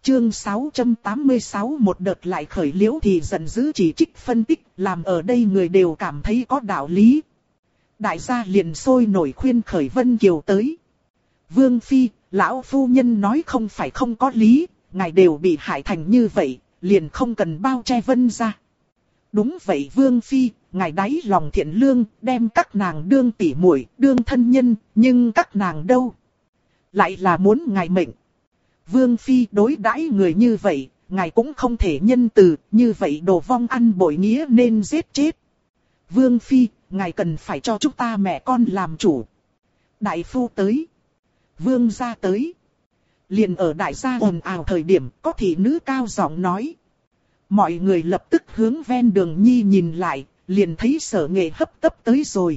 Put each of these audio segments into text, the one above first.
Chương 686 một đợt lại khởi Liễu thì giận dữ chỉ trích phân tích, làm ở đây người đều cảm thấy có đạo lý. Đại gia liền sôi nổi khuyên khởi Vân Kiều tới. Vương Phi, lão phu nhân nói không phải không có lý, ngài đều bị hại thành như vậy, liền không cần bao che Vân gia. Đúng vậy Vương Phi, ngài đáy lòng thiện lương, đem các nàng đương tỉ muội, đương thân nhân, nhưng các nàng đâu? Lại là muốn ngài mệnh. Vương Phi đối đãi người như vậy, ngài cũng không thể nhân từ, như vậy đồ vong ăn bội nghĩa nên giết chết. Vương Phi, ngài cần phải cho chúng ta mẹ con làm chủ. Đại phu tới. Vương gia tới. Liền ở đại gia ồn ào thời điểm, có thị nữ cao giọng nói. Mọi người lập tức hướng ven đường nhi nhìn lại, liền thấy Sở Nghệ hấp tấp tới rồi.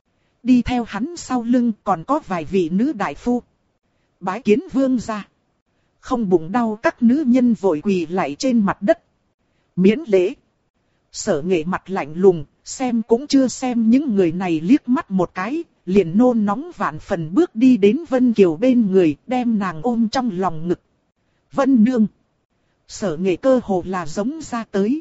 Đi theo hắn sau lưng còn có vài vị nữ đại phu. Bái kiến vương gia. Không bụng đau các nữ nhân vội quỳ lại trên mặt đất. Miễn lễ. Sở Nghệ mặt lạnh lùng, xem cũng chưa xem những người này liếc mắt một cái, liền nôn nóng vạn phần bước đi đến Vân Kiều bên người, đem nàng ôm trong lòng ngực. Vân Nương. Sở Nghệ cơ hồ là giống ra tới.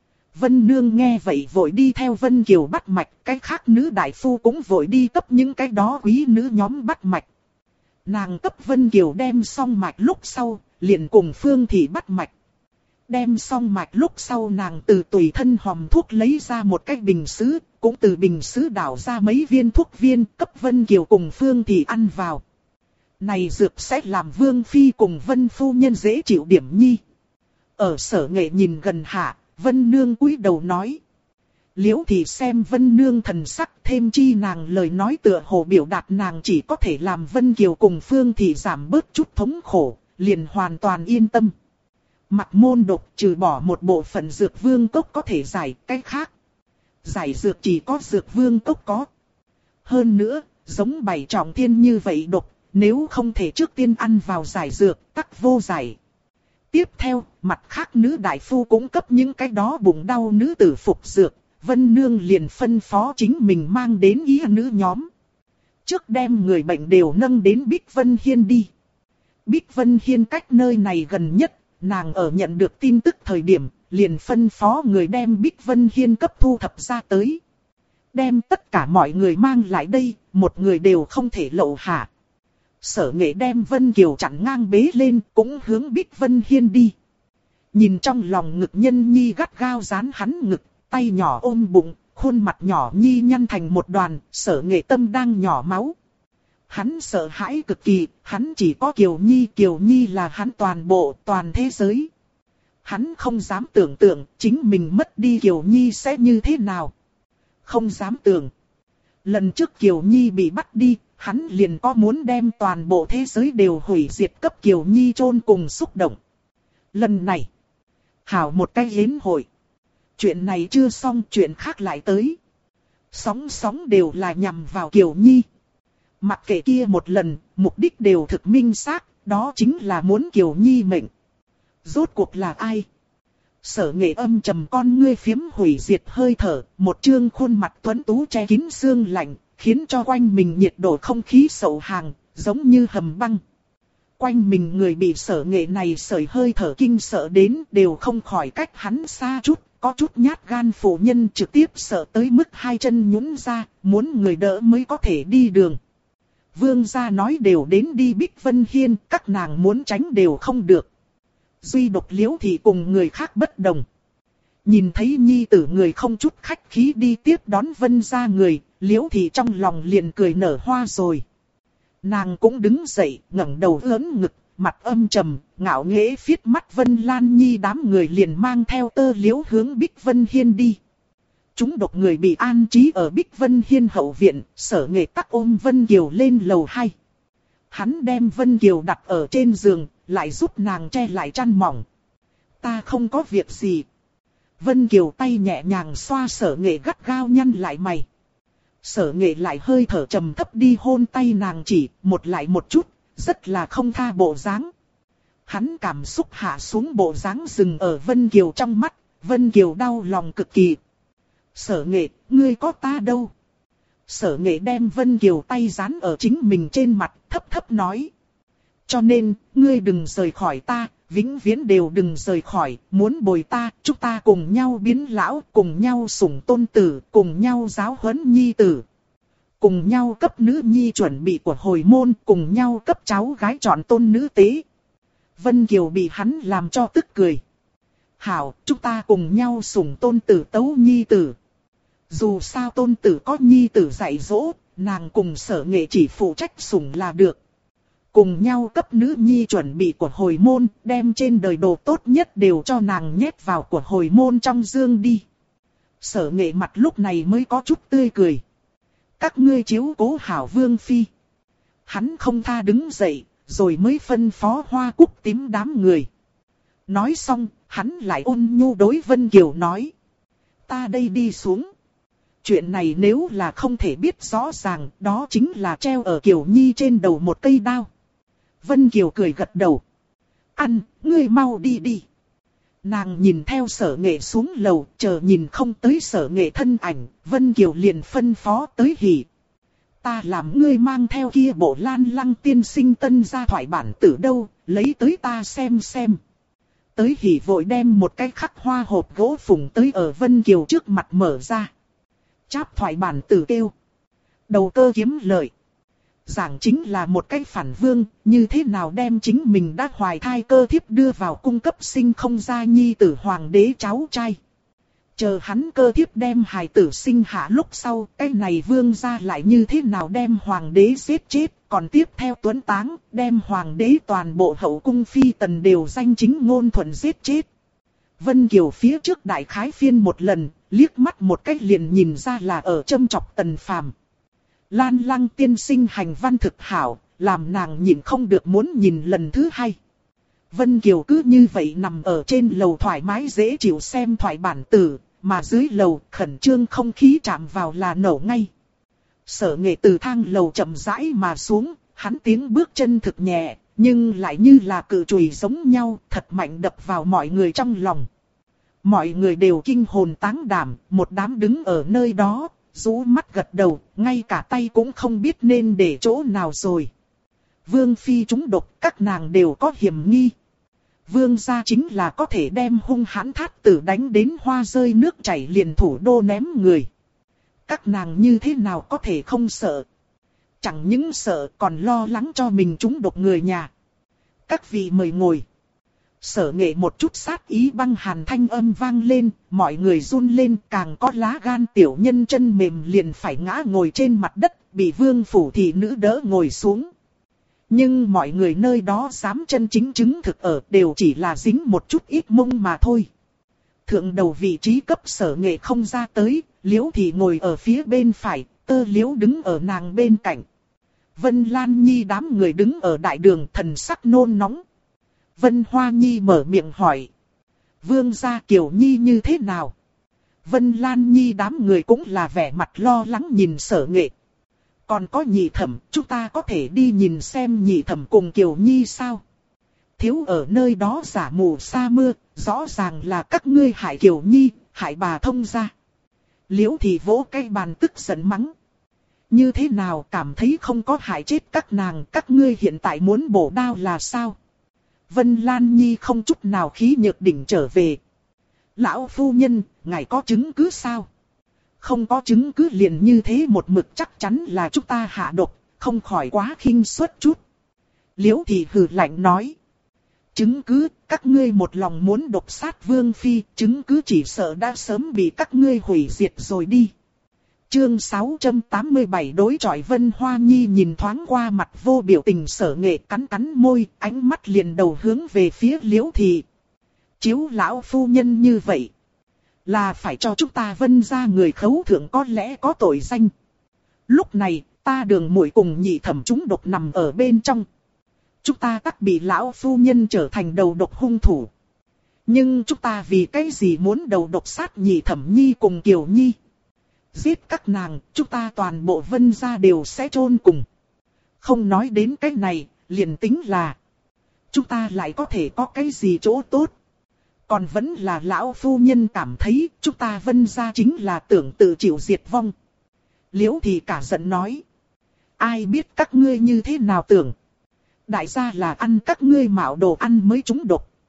Vân Nương nghe vậy vội đi theo Vân Kiều bắt mạch, cái khác nữ đại phu cũng vội đi cấp những cái đó quý nữ nhóm bắt mạch. Nàng cấp Vân Kiều đem xong mạch lúc sau, liền cùng Phương Thị bắt mạch. Đem xong mạch lúc sau nàng từ tùy thân hòm thuốc lấy ra một cái bình sứ, cũng từ bình sứ đảo ra mấy viên thuốc viên cấp Vân Kiều cùng Phương Thị ăn vào. Này dược sẽ làm Vương Phi cùng Vân Phu Nhân dễ chịu điểm nhi. Ở Sở Nghệ nhìn gần hạ, Vân Nương cúi đầu nói. Liễu thì xem Vân Nương thần sắc, thêm chi nàng lời nói tựa hồ biểu đạt nàng chỉ có thể làm Vân Kiều cùng Phương Thị giảm bớt chút thống khổ, liền hoàn toàn yên tâm. Mặt môn độc trừ bỏ một bộ phận dược vương cốc có thể giải cái khác. Giải dược chỉ có dược vương cốc có. Hơn nữa, giống bảy trọng thiên như vậy độc, nếu không thể trước tiên ăn vào giải dược, tắc vô giải. Tiếp theo, mặt khác nữ đại phu cũng cấp những cái đó bụng đau nữ tử phục dược. Vân Nương liền phân phó chính mình mang đến ý nữ nhóm. Trước đem người bệnh đều nâng đến Bích Vân Hiên đi. Bích Vân Hiên cách nơi này gần nhất, nàng ở nhận được tin tức thời điểm, liền phân phó người đem Bích Vân Hiên cấp thu thập ra tới. Đem tất cả mọi người mang lại đây, một người đều không thể lậu hạ. Sở Nghệ đem Vân Kiều chặn ngang bế lên, cũng hướng Bích Vân Hiên đi. Nhìn trong lòng ngực nhân nhi gắt gao dán hắn ngực, tay nhỏ ôm bụng, khuôn mặt nhỏ nhi nhăn thành một đoàn, Sở Nghệ tâm đang nhỏ máu. Hắn sợ hãi cực kỳ, hắn chỉ có Kiều Nhi là hắn toàn bộ, toàn thế giới. Hắn không dám tưởng tượng chính mình mất đi Kiều Nhi sẽ như thế nào. Không dám tưởng. Lần trước Kiều Nhi bị bắt đi, hắn liền có muốn đem toàn bộ thế giới đều hủy diệt cấp Kiều Nhi chôn cùng xúc động. Lần này, hảo một cái yến hội. Chuyện này chưa xong, chuyện khác lại tới. Sóng đều là nhằm vào Kiều Nhi. Mặc kệ kia một lần, mục đích đều thực minh xác, đó chính là muốn Kiều Nhi mệnh. Rốt cuộc là ai? Sở Nghệ âm trầm con ngươi phiếm hủy diệt hơi thở, một trương khuôn mặt tuấn tú che kín sương lạnh, khiến cho quanh mình nhiệt độ không khí sậu hàng, giống như hầm băng. Quanh mình người bị Sở Nghệ này sởi hơi thở kinh sợ đến đều không khỏi cách hắn xa chút, có chút nhát gan phụ nhân trực tiếp sợ tới mức hai chân nhũn ra, muốn người đỡ mới có thể đi đường. Vương gia nói đều đến đi Bích Vân Hiên, các nàng muốn tránh đều không được. Duy độc Liễu thì cùng người khác bất đồng. Nhìn thấy nhi tử người không chút khách khí đi tiếp đón Vân gia người, Liễu thì trong lòng liền cười nở hoa rồi. Nàng cũng đứng dậy, ngẩng đầu ưỡn ngực, mặt âm trầm, ngạo nghễ phiết mắt Vân Lan Nhi đám người liền mang theo tơ Liễu hướng Bích Vân Hiên đi. Chúng độc người bị an trí ở Bích Vân Hiên hậu viện, Sở Nghệ tắc ôm Vân Kiều lên lầu 2. Hắn đem Vân Kiều đặt ở trên giường, lại giúp nàng che lại chăn mỏng. Ta không có việc gì. Vân Kiều tay nhẹ nhàng xoa Sở Nghệ gắt gao nhăn lại mày. Sở Nghệ lại hơi thở trầm thấp đi hôn tay nàng chỉ, một lại một chút, rất là không tha bộ dáng. Hắn cảm xúc hạ xuống bộ dáng dừng ở Vân Kiều trong mắt, Vân Kiều đau lòng cực kỳ. Sở Nghệ, ngươi có ta đâu? Sở Nghệ đem Vân Kiều tay dán ở chính mình trên mặt, thấp thấp nói. Cho nên, ngươi đừng rời khỏi ta, vĩnh viễn đều đừng rời khỏi, muốn bồi ta, chúng ta cùng nhau biến lão, cùng nhau sủng tôn tử, cùng nhau giáo huấn nhi tử. Cùng nhau cấp nữ nhi chuẩn bị của hồi môn, cùng nhau cấp cháu gái chọn tôn nữ tế. Vân Kiều bị hắn làm cho tức cười. Hảo, chúng ta cùng nhau sủng tôn tử tấu nhi tử. Dù sao tôn tử có nhi tử dạy dỗ, nàng cùng Sở Nghệ chỉ phụ trách sủng là được. Cùng nhau cấp nữ nhi chuẩn bị của hồi môn, đem trên đời đồ tốt nhất đều cho nàng nhét vào của hồi môn trong dương đi. Sở Nghệ mặt lúc này mới có chút tươi cười. Các ngươi chiếu cố hảo vương phi. Hắn không tha đứng dậy, rồi mới phân phó Hoa Cúc tím đám người. Nói xong, hắn lại ôn nhu đối Vân Kiều nói. Ta đây đi xuống. Chuyện này nếu là không thể biết rõ ràng, đó chính là treo ở Kiều Nhi trên đầu một cây đao. Vân Kiều cười gật đầu. Ăn, ngươi mau đi đi. Nàng nhìn theo Sở Nghệ xuống lầu, chờ nhìn không tới Sở Nghệ thân ảnh, Vân Kiều liền phân phó tới Hỉ. Ta làm ngươi mang theo kia bộ Lan Lăng tiên sinh tân ra thoại bản tử đâu, lấy tới ta xem xem. Tới Hỉ vội đem một cái khắc hoa hộp gỗ phủng tới ở Vân Kiều trước mặt mở ra. Cháp thoại bản tử kêu. Đầu cơ kiếm lợi. Giảng chính là một cái phản vương, như thế nào đem chính mình đã hoài thai cơ thiếp đưa vào cung cấp sinh không ra nhi tử hoàng đế cháu trai. Chờ hắn cơ thiếp đem hài tử sinh hạ lúc sau, cái này vương gia lại như thế nào đem hoàng đế giết chết, còn tiếp theo tuấn táng, đem hoàng đế toàn bộ hậu cung phi tần đều danh chính ngôn thuận giết chết. Vân Kiều phía trước đại khái phiên một lần, liếc mắt một cách liền nhìn ra là ở châm chọc Tần Phàm. Lan Lăng tiên sinh hành văn thực hảo, làm nàng nhìn không được muốn nhìn lần thứ hai. Vân Kiều cứ như vậy nằm ở trên lầu thoải mái dễ chịu xem thoại bản tử, mà dưới lầu khẩn trương không khí chạm vào là nổ ngay. Sở Nghệ từ thang lầu chậm rãi mà xuống, hắn tiếng bước chân thực nhẹ, nhưng lại như là cự chùy giống nhau, thật mạnh đập vào mọi người trong lòng. Mọi người đều kinh hồn táng đảm, một đám đứng ở nơi đó, rũ mắt gật đầu, ngay cả tay cũng không biết nên để chỗ nào rồi. Vương phi trúng độc, các nàng đều có hiểm nghi. Vương gia chính là có thể đem hung hãn thát tử đánh đến hoa rơi nước chảy liền thủ đô ném người. Các nàng như thế nào có thể không sợ? Chẳng những sợ còn lo lắng cho mình trúng độc người nhà. Các vị mời ngồi. Sở Nghệ một chút sát ý băng hàn thanh âm vang lên, mọi người run lên, càng có lá gan tiểu nhân chân mềm liền phải ngã ngồi trên mặt đất, bị vương phủ thị nữ đỡ ngồi xuống. Nhưng mọi người nơi đó dám chân chính chứng thực ở đều chỉ là dính một chút ít mông mà thôi. Thượng đầu vị trí cấp Sở Nghệ không ra tới, Liễu thì ngồi ở phía bên phải, Tơ Liễu đứng ở nàng bên cạnh. Vân Lan Nhi đám người đứng ở đại đường thần sắc nôn nóng. Vân Hoa Nhi mở miệng hỏi. Vương gia Kiều Nhi như thế nào? Vân Lan Nhi đám người cũng là vẻ mặt lo lắng nhìn Sở Nghệ. Còn có Nhị Thẩm, chúng ta có thể đi nhìn xem Nhị Thẩm cùng Kiều Nhi sao? Thiếu ở nơi đó giả mù sa mưa, rõ ràng là các ngươi hại Kiều Nhi, hại bà thông gia. Liễu thì vỗ cái bàn tức giận mắng. Như thế nào cảm thấy không có hại chết các nàng, các ngươi hiện tại muốn bổ đao là sao? Vân Lan Nhi không chút nào khí nhược đỉnh trở về. Lão phu nhân, ngài có chứng cứ sao? Không có chứng cứ liền như thế một mực chắc chắn là chúng ta hạ độc, không khỏi quá khinh suất chút. Liễu thì hừ lạnh nói. Chứng cứ, các ngươi một lòng muốn độc sát vương phi, chứng cứ chỉ sợ đã sớm bị các ngươi hủy diệt rồi đi. Chương 687 đối chọi Vân Hoa Nhi nhìn thoáng qua mặt vô biểu tình Sở Nghệ cắn cắn môi, ánh mắt liền đầu hướng về phía Liễu Thị. Chiếu lão phu nhân như vậy, là phải cho chúng ta Vân gia người khấu thượng có lẽ có tội danh. Lúc này, ta Đường muội cùng Nhị Thẩm chúng độc nằm ở bên trong. Chúng ta tất bị lão phu nhân trở thành đầu độc hung thủ. Nhưng chúng ta vì cái gì muốn đầu độc sát Nhị Thẩm Nhi cùng Kiều Nhi? Giết các nàng, chúng ta toàn bộ Vân gia đều sẽ chôn cùng. Không nói đến cái này, liền tính là chúng ta lại có thể có cái gì chỗ tốt. Còn vẫn là lão phu nhân cảm thấy chúng ta Vân gia chính là tưởng tự chịu diệt vong. Liễu thì cả giận nói. Ai biết các ngươi như thế nào tưởng. Đại gia là ăn các ngươi mạo đồ ăn mới trúng độc.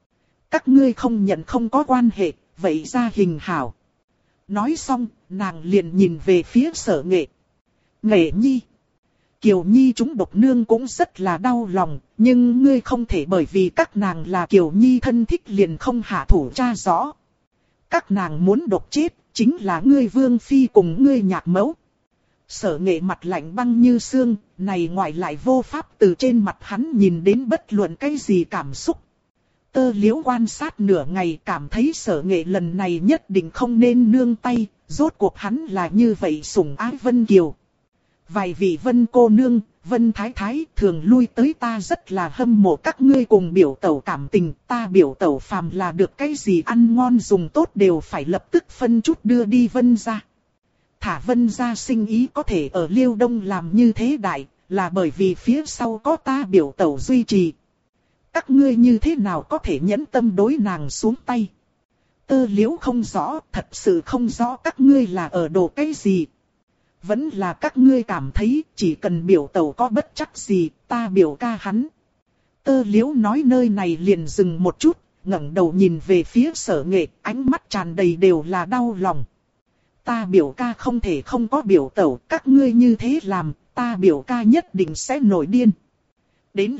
Các ngươi không nhận không có quan hệ, vậy ra hình hảo. Nói xong, nàng liền nhìn về phía Sở Nghệ. Nghệ nhi. Kiều Nhi chúng độc nương cũng rất là đau lòng, nhưng ngươi không thể bởi vì các nàng là Kiều Nhi thân thích liền không hạ thủ tra rõ. Các nàng muốn độc chết, chính là ngươi Vương Phi cùng ngươi nhạc mẫu. Sở Nghệ mặt lạnh băng như xương, này ngoại lại vô pháp từ trên mặt hắn nhìn đến bất luận cái gì cảm xúc. Tơ Liễu quan sát nửa ngày cảm thấy Sở Nghệ lần này nhất định không nên nương tay, rốt cuộc hắn là như vậy sủng ái Vân Kiều. Vài vị Vân cô nương, Vân thái thái thường lui tới ta rất là hâm mộ các ngươi cùng biểu tẩu cảm tình, ta biểu tẩu phàm là được cái gì ăn ngon dùng tốt đều phải lập tức phân chút đưa đi Vân gia. Thả Vân gia sinh ý có thể ở Liêu Đông làm như thế đại, là bởi vì phía sau có ta biểu tẩu duy trì. Các ngươi như thế nào có thể nhẫn tâm đối nàng xuống tay? Tơ Liễu không rõ, thật sự không rõ các ngươi là ở đồ cái gì. Vẫn là các ngươi cảm thấy chỉ cần biểu tẩu có bất chắc gì, ta biểu ca hắn. Tơ Liễu nói nơi này liền dừng một chút, ngẩng đầu nhìn về phía Sở Nghệ, ánh mắt tràn đầy đều là đau lòng. Ta biểu ca không thể không có biểu tẩu, các ngươi như thế làm, ta biểu ca nhất định sẽ nổi điên. Đến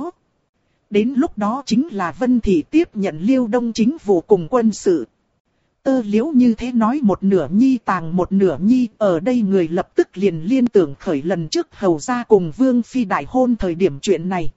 lúc đó chính là Vân Thị tiếp nhận Liêu Đông chính vụ cùng quân sự. Tơ Liễu như thế nói một nửa nhi tàng một nửa nhi, ở đây người lập tức liền liên tưởng khởi lần trước hầu gia cùng Vương Phi đại hôn thời điểm chuyện này.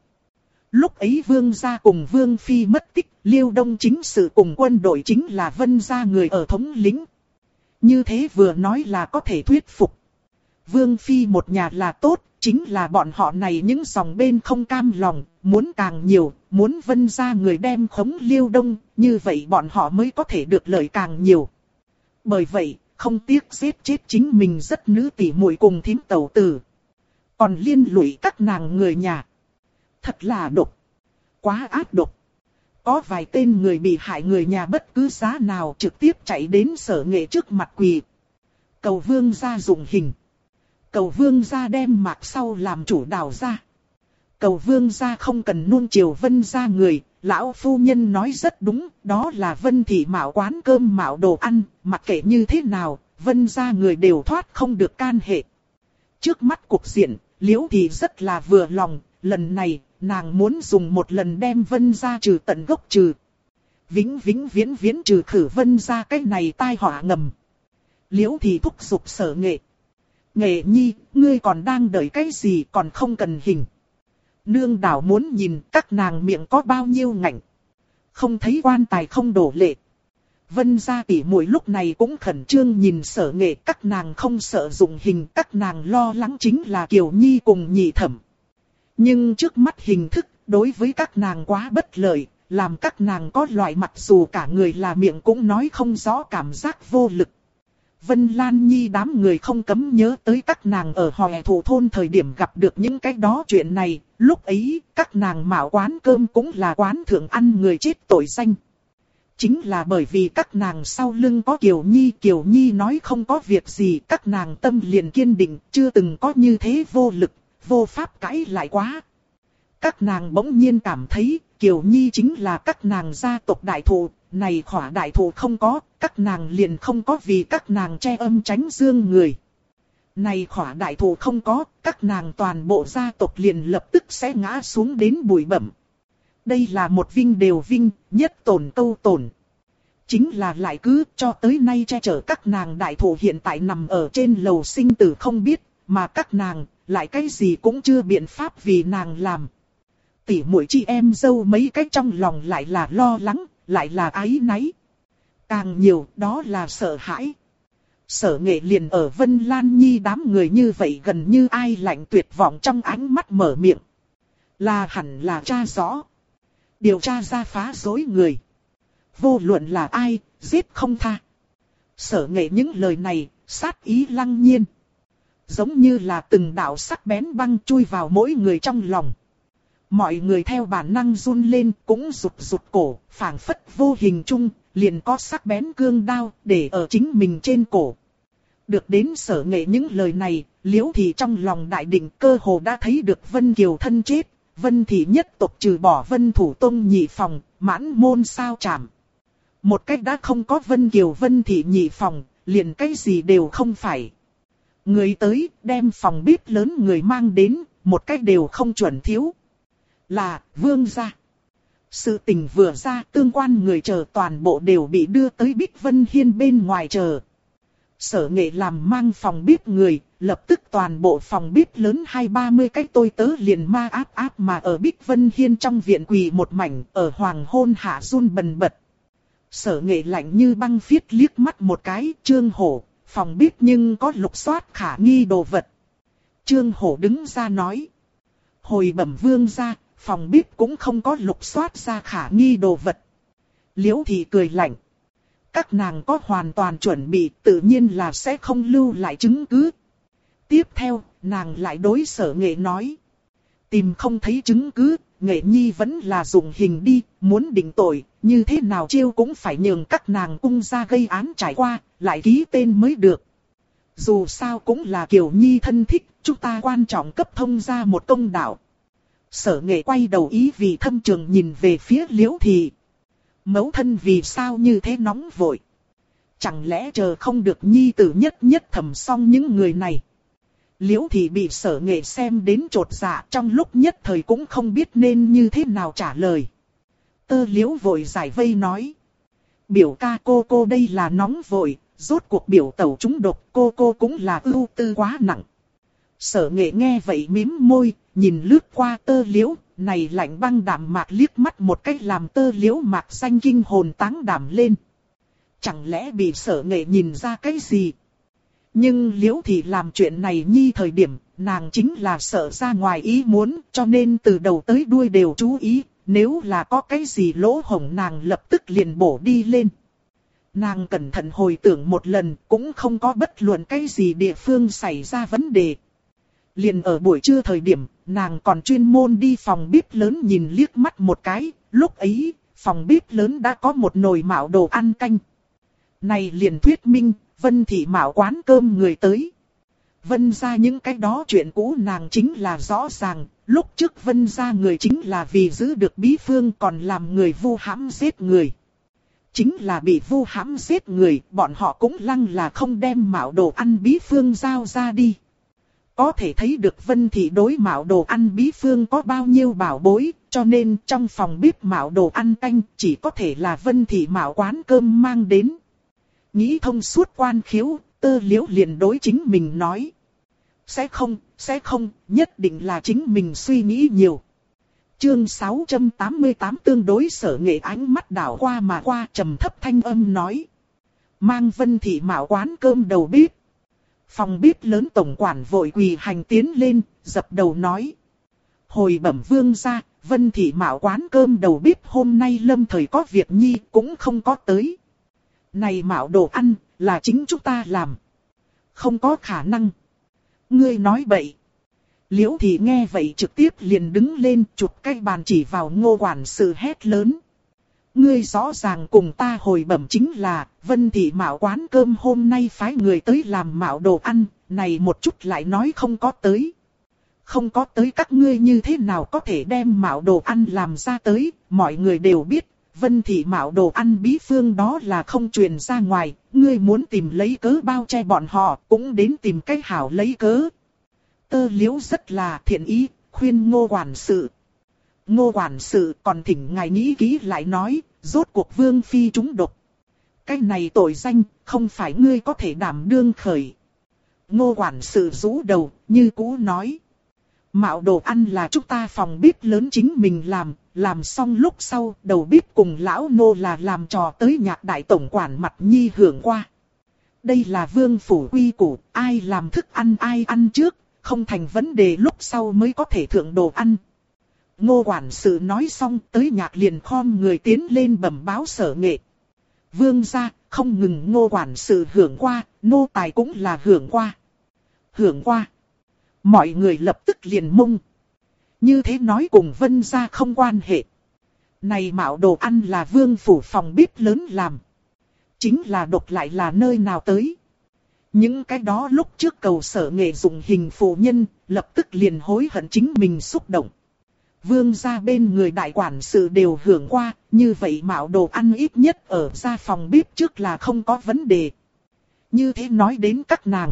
Lúc ấy Vương gia cùng Vương Phi mất tích, Liêu Đông chính sự cùng quân đội chính là Vân gia người ở thống lĩnh. Như thế vừa nói là có thể thuyết phục. Vương Phi một nhà là tốt, chính là bọn họ này những dòng bên không cam lòng, muốn càng nhiều, muốn Vân gia người đem khống Liêu Đông, như vậy bọn họ mới có thể được lợi càng nhiều. Bởi vậy, không tiếc giết chết chính mình rất nữ tỉ muội cùng thím tẩu tử. Còn liên lụy các nàng người nhà. Thật là độc. Quá ác độc. Có vài tên người bị hại người nhà bất cứ giá nào trực tiếp chạy đến Sở Nghệ trước mặt quỳ. Cầu Vương gia dụng hình. Cầu Vương gia đem mạc sau làm chủ đào ra. Cầu Vương gia không cần nuông chiều Vân gia người, lão phu nhân nói rất đúng, đó là Vân Thị mạo quán cơm mạo đồ ăn, mặc kệ như thế nào, Vân gia người đều thoát không được can hệ. Trước mắt cục diện, Liễu Thị rất là vừa lòng, lần này, nàng muốn dùng một lần đem Vân gia trừ tận gốc trừ. Vĩnh viễn trừ khử Vân gia cái này tai họa ngầm. Liễu Thị thúc giục Sở Nghệ. Nghệ nhi, ngươi còn đang đợi cái gì còn không cần hình. Nương đảo muốn nhìn các nàng miệng có bao nhiêu ngạnh. Không thấy quan tài không đổ lệ. Vân gia tỷ muội lúc này cũng khẩn trương nhìn Sở Nghệ, các nàng không sợ dụng hình, các nàng lo lắng chính là Kiều Nhi cùng nhị thẩm. Nhưng trước mắt hình thức, đối với các nàng quá bất lợi, làm các nàng có loại mặc dù cả người là miệng cũng nói không rõ cảm giác vô lực. Vân Lan Nhi đám người không cấm nhớ tới các nàng ở Hòe Thổ thôn thời điểm gặp được những cái đó chuyện này, lúc ấy các nàng mạo quán cơm cũng là quán thượng ăn người chết tội danh. Chính là bởi vì các nàng sau lưng có Kiều Nhi nói không có việc gì, các nàng tâm liền kiên định, chưa từng có như thế vô lực, vô pháp cãi lại quá. Các nàng bỗng nhiên cảm thấy, Kiều Nhi chính là các nàng gia tộc đại thụ, này khỏa đại thụ không có, các nàng liền không có vì các nàng che âm tránh dương người. Này khỏa đại thụ không có, các nàng toàn bộ gia tộc liền lập tức sẽ ngã xuống đến bụi bặm. Đây là một vinh đều vinh, nhất tổn câu tổn. Chính là lại cứ cho tới nay che chở các nàng đại thụ hiện tại nằm ở trên lầu sinh tử không biết, mà các nàng lại cái gì cũng chưa biện pháp vì nàng làm. Tỷ muội chị em dâu mấy cái trong lòng lại là lo lắng, lại là áy náy. Càng nhiều đó là sợ hãi. Sở Nghệ liền ở Vân Lan Nhi đám người như vậy gần như ai lạnh tuyệt vọng trong ánh mắt mở miệng. Là hẳn là tra rõ. Điều tra ra phá rối người. Vô luận là ai, giết không tha. Sở Nghệ những lời này, sát ý lăng nhiên. Giống như là từng đạo sắc bén băng chui vào mỗi người trong lòng. Mọi người theo bản năng run lên cũng rụt cổ, phảng phất vô hình chung, liền có sắc bén cương đao để ở chính mình trên cổ. Được đến Sở Nghệ những lời này, Liễu Thị trong lòng đại định cơ hồ đã thấy được Vân Kiều thân chết, Vân thị nhất tộc trừ bỏ Vân Thủ Tông nhị phòng, mãn môn sao chảm. Một cách đã không có Vân Kiều Vân thị nhị phòng, liền cái gì đều không phải. Người tới, đem phòng bếp lớn người mang đến, một cách đều không chuẩn thiếu. Là, vương gia. Sự tình vừa ra, tương quan người chờ toàn bộ đều bị đưa tới Bích Vân Hiên bên ngoài chờ. Sở Nghệ làm mang phòng bếp người, lập tức toàn bộ phòng bếp lớn 20-30 cái tôi tớ liền ma áp mà ở Bích Vân Hiên trong viện quỳ một mảnh, ở hoàng hôn hạ run bần bật. Sở Nghệ lạnh như băng phiết liếc mắt một cái, Trương Hổ, phòng bếp nhưng có lục soát khả nghi đồ vật. Trương Hổ đứng ra nói. Hồi bẩm vương gia, phòng bếp cũng không có lục soát ra khả nghi đồ vật. Liễu Thị cười lạnh. Các nàng có hoàn toàn chuẩn bị, tự nhiên là sẽ không lưu lại chứng cứ. Tiếp theo, nàng lại đối Sở Nghệ nói. Tìm không thấy chứng cứ, Nghệ nhi vẫn là dùng hình đi, muốn định tội, như thế nào chiêu cũng phải nhường các nàng cung ra gây án trải qua, lại ký tên mới được. Dù sao cũng là Kiều Nhi thân thích, chúng ta quan trọng cấp thông ra một công đạo. Sở Nghệ quay đầu ý vì thâm trường nhìn về phía Liễu Thị. Mẫu thân vì sao như thế nóng vội? Chẳng lẽ chờ không được Nhi tử nhất thẩm xong những người này? Liễu Thị bị Sở Nghệ xem đến chột dạ, trong lúc nhất thời cũng không biết nên như thế nào trả lời. Tơ Liễu vội giải vây nói. Biểu ca cô đây là nóng vội, rốt cuộc biểu tẩu trúng độc, cô cũng là ưu tư quá nặng. Sở Nghệ nghe vậy mím môi, nhìn lướt qua Tơ Liễu, này lạnh băng đạm mạc liếc mắt một cách làm Tơ Liễu mạc xanh kinh hồn táng đảm lên. Chẳng lẽ bị Sở Nghệ nhìn ra cái gì? Nhưng Liễu Thị làm chuyện này Nhi thời điểm, nàng chính là sợ ra ngoài ý muốn, cho nên từ đầu tới đuôi đều chú ý, nếu là có cái gì lỗ hổng nàng lập tức liền bổ đi lên. Nàng cẩn thận hồi tưởng một lần, cũng không có bất luận cái gì địa phương xảy ra vấn đề. Liền ở buổi trưa thời điểm, nàng còn chuyên môn đi phòng bếp lớn nhìn liếc mắt một cái, lúc ấy, phòng bếp lớn đã có một nồi mạo đồ ăn canh. Này liền thuyết minh, Vân Thị mạo quán cơm người tới. Vân ra những cái đó chuyện cũ nàng chính là rõ ràng, lúc trước Vân ra người chính là vì giữ được bí phương còn làm người vu hãm giết người. Chính là bị vu hãm giết người, bọn họ cũng lăng là không đem mạo đồ ăn bí phương giao ra đi. Có thể thấy được Vân Thị đối mạo đồ ăn bí phương có bao nhiêu bảo bối, cho nên trong phòng bếp mạo đồ ăn canh chỉ có thể là Vân Thị mạo quán cơm mang đến. Nghĩ thông suốt quan khiếu, Tơ Liễu liền đối chính mình nói. Sẽ không, nhất định là chính mình suy nghĩ nhiều. Chương 688 tương đối Sở Nghệ ánh mắt đảo qua mà qua trầm thấp thanh âm nói. Mang Vân Thị mạo quán cơm đầu bếp. Phòng bếp lớn tổng quản vội quỳ hành tiến lên, dập đầu nói. Hồi bẩm vương gia, Vân Thị mạo quán cơm đầu bếp hôm nay lâm thời có việc Nhi cũng không có tới. Này mạo đồ ăn, là chính chúng ta làm. Không có khả năng. Ngươi nói bậy. Liễu Thị nghe vậy trực tiếp liền đứng lên chụp cái bàn chỉ vào Ngô quản sự hét lớn. Ngươi rõ ràng cùng ta hồi bẩm chính là, Vân Thị mạo quán cơm hôm nay phái người tới làm mạo đồ ăn, này một chút lại nói không có tới. Không có tới các ngươi như thế nào có thể đem mạo đồ ăn làm ra tới, mọi người đều biết, Vân Thị mạo đồ ăn bí phương đó là không truyền ra ngoài, ngươi muốn tìm lấy cớ bao che bọn họ, cũng đến tìm cách hảo lấy cớ. Tơ Liễu rất là thiện ý, khuyên Ngô quản sự. Ngô quản sự còn thỉnh ngài nghĩ kỹ lại nói, rốt cuộc vương phi trúng độc. Cái này tội danh, không phải ngươi có thể đảm đương khởi. Ngô quản sự rũ đầu, như cũ nói. Mạo đồ ăn là chúng ta phòng bếp lớn chính mình làm xong lúc sau, đầu bếp cùng lão nô là làm trò tới nhạc đại tổng quản mặt Nhi hưởng qua. Đây là vương phủ quy củ, ai làm thức ăn ai ăn trước, không thành vấn đề lúc sau mới có thể thượng đồ ăn. Ngô quản sự nói xong tới nhạc liền khom người tiến lên bẩm báo Sở Nghệ. Vương gia, không ngừng Ngô quản sự hưởng qua, nô tài cũng là hưởng qua. Hưởng qua. Mọi người lập tức liền mông. Như thế nói cùng Vân gia không quan hệ. Này mạo đồ ăn là vương phủ phòng bếp lớn làm. Chính là độc lại là nơi nào tới. Những cái đó lúc trước cầu Sở Nghệ dùng hình phụ nhân, lập tức liền hối hận chính mình xúc động. Vương gia bên người đại quản sự đều hưởng qua, như vậy mạo đồ ăn ít nhất ở ra phòng bếp trước là không có vấn đề. Như thế nói đến các nàng,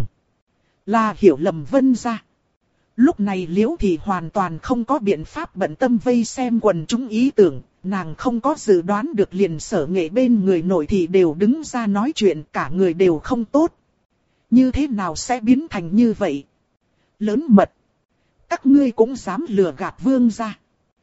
là hiểu lầm Vân gia. Lúc này Liễu Thị hoàn toàn không có biện pháp bận tâm vây xem quần chúng ý tưởng, nàng không có dự đoán được liền Sở Nghệ bên người nội thị đều đứng ra nói chuyện, cả người đều không tốt. Như thế nào sẽ biến thành như vậy? Lớn mật! Các ngươi cũng dám lừa gạt Vương gia.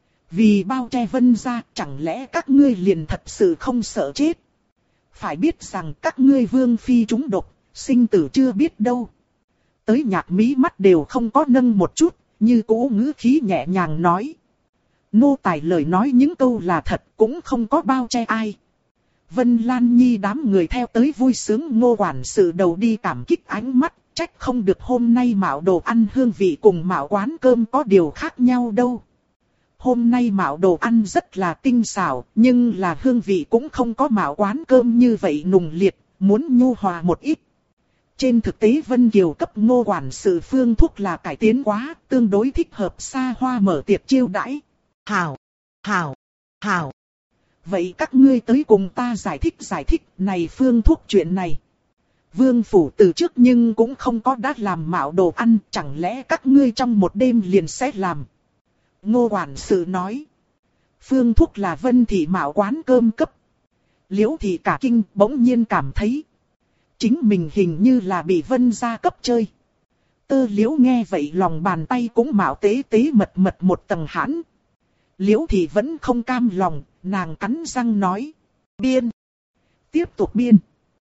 Vì bao che Vân gia, chẳng lẽ các ngươi liền thật sự không sợ chết? Phải biết rằng các ngươi Vương phi trúng độc, sinh tử chưa biết đâu. Tới Nhạc mí mắt đều không có nâng một chút, như cũ ngữ khí nhẹ nhàng nói. Nô tài lời nói những câu là thật, cũng không có bao che ai. Vân Lan Nhi đám người theo tới vui sướng, Ngô quản sự đầu đi cảm kích ánh mắt, trách không được hôm nay mạo đồ ăn hương vị cùng mạo quán cơm có điều khác nhau đâu. Hôm nay mạo đồ ăn rất là tinh xảo, nhưng là hương vị cũng không có mạo quán cơm như vậy nùng liệt, muốn nhu hòa một ít. Trên thực tế Vân Kiều cấp Ngô quản sự phương thuốc là cải tiến quá, tương đối thích hợp xa hoa mở tiệc chiêu đãi. Hảo, hảo, hảo. Vậy các ngươi tới cùng ta giải thích này phương thuốc chuyện này. Vương phủ từ trước nhưng cũng không có đã làm mạo đồ ăn, chẳng lẽ các ngươi trong một đêm liền sẽ làm. Ngô quản sự nói. Phương thuốc là Vân thị mạo quán cơm cấp. Liễu thị cả kinh bỗng nhiên cảm thấy. Chính mình hình như là bị Vân gia cấp chơi. Tơ Liễu nghe vậy lòng bàn tay cũng mạo tế tế mật một tầng hãn. Liễu thị vẫn không cam lòng, nàng cắn răng nói. Biên. Tiếp tục biên.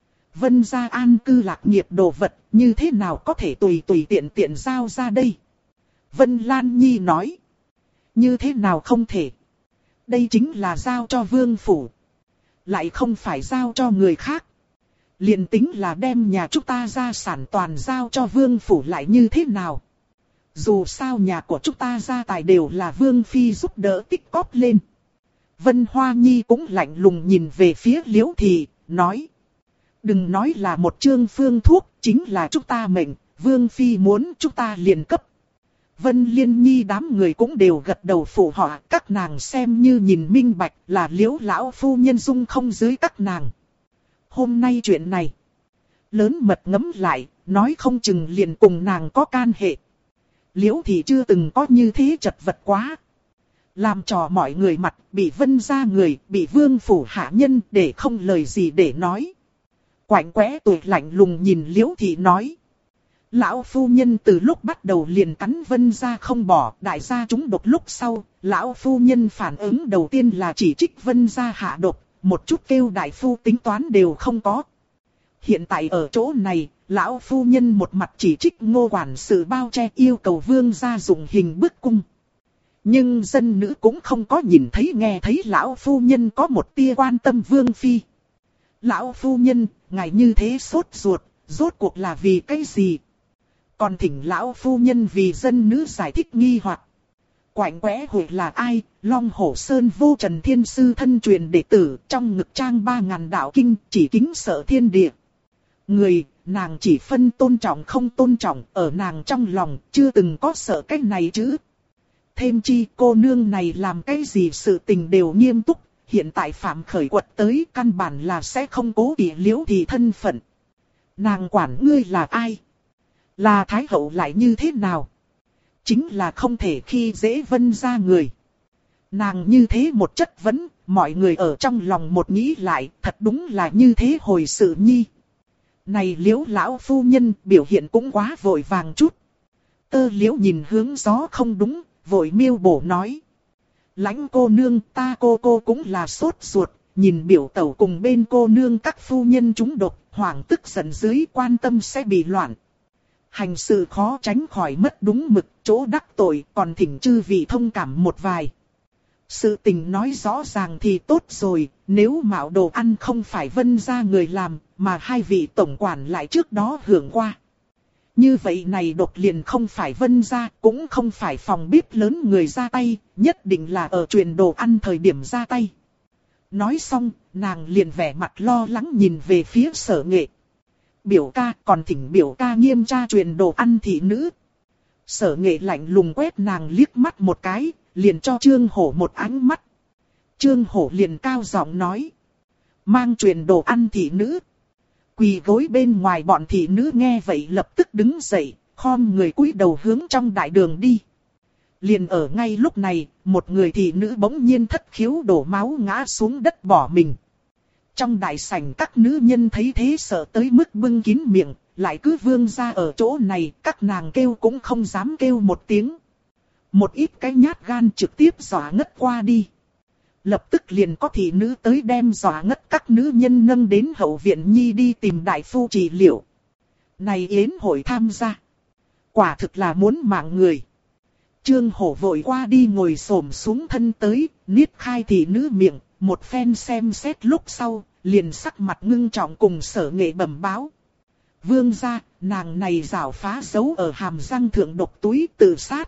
Vân gia an cư lạc nghiệp đồ vật, như thế nào có thể tùy tiện giao ra đây? Vân Lan Nhi nói. Như thế nào không thể? Đây chính là giao cho vương phủ. Lại không phải giao cho người khác. Liền tính là đem nhà chúng ta gia sản toàn giao cho vương phủ lại như thế nào? Dù sao nhà của chúng ta gia tài đều là vương phi giúp đỡ tích cóp lên. Vân Hoa Nhi cũng lạnh lùng nhìn về phía Liễu Thị, nói. Đừng nói là một chương phương thuốc, chính là chúng ta mệnh, vương phi muốn chúng ta liền cấp. Vân Liên Nhi đám người cũng đều gật đầu phụ họa, các nàng xem như nhìn minh bạch là Liễu lão phu nhân dung không dưới các nàng. Hôm nay chuyện này, lớn mật ngấm lại, nói không chừng liền cùng nàng có can hệ. Liễu thì chưa từng có như thế chật vật quá. Làm trò mọi người mặt, bị Vân gia người, bị vương phủ hạ nhân để không lời gì để nói. Quạnh quẽ tuổi lạnh lùng nhìn Liễu thị nói. Lão phu nhân từ lúc bắt đầu liền cắn Vân gia không bỏ, đại gia chúng độc lúc sau, lão phu nhân phản ứng đầu tiên là chỉ trích Vân gia hạ độc, một chút kêu đại phu tính toán đều không có. Hiện tại ở chỗ này, lão phu nhân một mặt chỉ trích Ngô quản sự bao che yêu cầu vương gia dùng hình bức cung. Nhưng dân nữ cũng không có nhìn thấy nghe thấy lão phu nhân có một tia quan tâm vương phi. Lão phu nhân, ngài như thế sốt ruột, rốt cuộc là vì cái gì? Còn thỉnh lão phu nhân vì dân nữ giải thích nghi hoặc. Quạnh quẽ hội là ai? Long Hổ Sơn Vô Trần Thiên Sư thân truyền đệ tử, trong ngực trang 3000 đạo kinh, chỉ kính sợ thiên địa. Người, nàng chỉ phân tôn trọng không tôn trọng, ở nàng trong lòng, chưa từng có sợ cái này chứ. Thêm chi cô nương này làm cái gì sự tình đều nghiêm túc, hiện tại phạm khởi quật tới căn bản là sẽ không cố kỵ Liễu thị thân phận. Nàng quản ngươi là ai? Là Thái hậu lại như thế nào? Chính là không thể khi dễ Vân gia người. Nàng như thế một chất vấn, mọi người ở trong lòng một nghĩ lại, thật đúng là như thế hồi sự nhi. Này Liễu lão phu nhân biểu hiện cũng quá vội vàng chút. Tơ Liễu nhìn hướng gió không đúng, vội miêu bổ nói. Lãnh cô nương ta cô cũng là sốt ruột, nhìn biểu tẩu cùng bên cô nương các phu nhân chúng độc, hoảng tức giận dưới quan tâm sẽ bị loạn. Hành sự khó tránh khỏi mất đúng mực, chỗ đắc tội còn thỉnh chư vị thông cảm một vài. Sự tình nói rõ ràng thì tốt rồi, nếu mạo đồ ăn không phải Vân gia người làm, mà hai vị tổng quản lại trước đó hưởng qua. Như vậy này đột liền không phải Vân gia, cũng không phải phòng bếp lớn người ra tay, nhất định là ở truyền đồ ăn thời điểm ra tay. Nói xong, nàng liền vẻ mặt lo lắng nhìn về phía Sở Nghệ. Biểu ca còn thỉnh biểu ca nghiêm tra truyền đồ ăn thị nữ. Sở Nghệ lạnh lùng quét nàng liếc mắt một cái, liền cho Trương Hổ một ánh mắt. Trương Hổ liền cao giọng nói. Mang truyền đồ ăn thị nữ. Quỳ gối bên ngoài bọn thị nữ nghe vậy lập tức đứng dậy, khom người cúi đầu hướng trong đại đường đi. Liền ở ngay lúc này, một người thị nữ bỗng nhiên thất khiếu đổ máu ngã xuống đất bỏ mình. Trong đại sảnh các nữ nhân thấy thế sợ tới mức bưng kín miệng, lại cứ vương ra ở chỗ này, các nàng kêu cũng không dám kêu một tiếng. Một ít cái nhát gan trực tiếp dọa ngất qua đi. Lập tức liền có thị nữ tới đem dọa ngất các nữ nhân nâng đến hậu viện nhi đi tìm đại phu trị liệu. Này yến hội tham gia. Quả thực là muốn mạng người. Trương Hổ vội qua đi ngồi xổm xuống thân tới, niết khai thị nữ miệng, một phen xem xét lúc sau, liền sắc mặt ngưng trọng cùng Sở Nghệ bẩm báo. Vương gia, nàng này rảo phá dấu ở hàm răng thượng độc túi tự sát.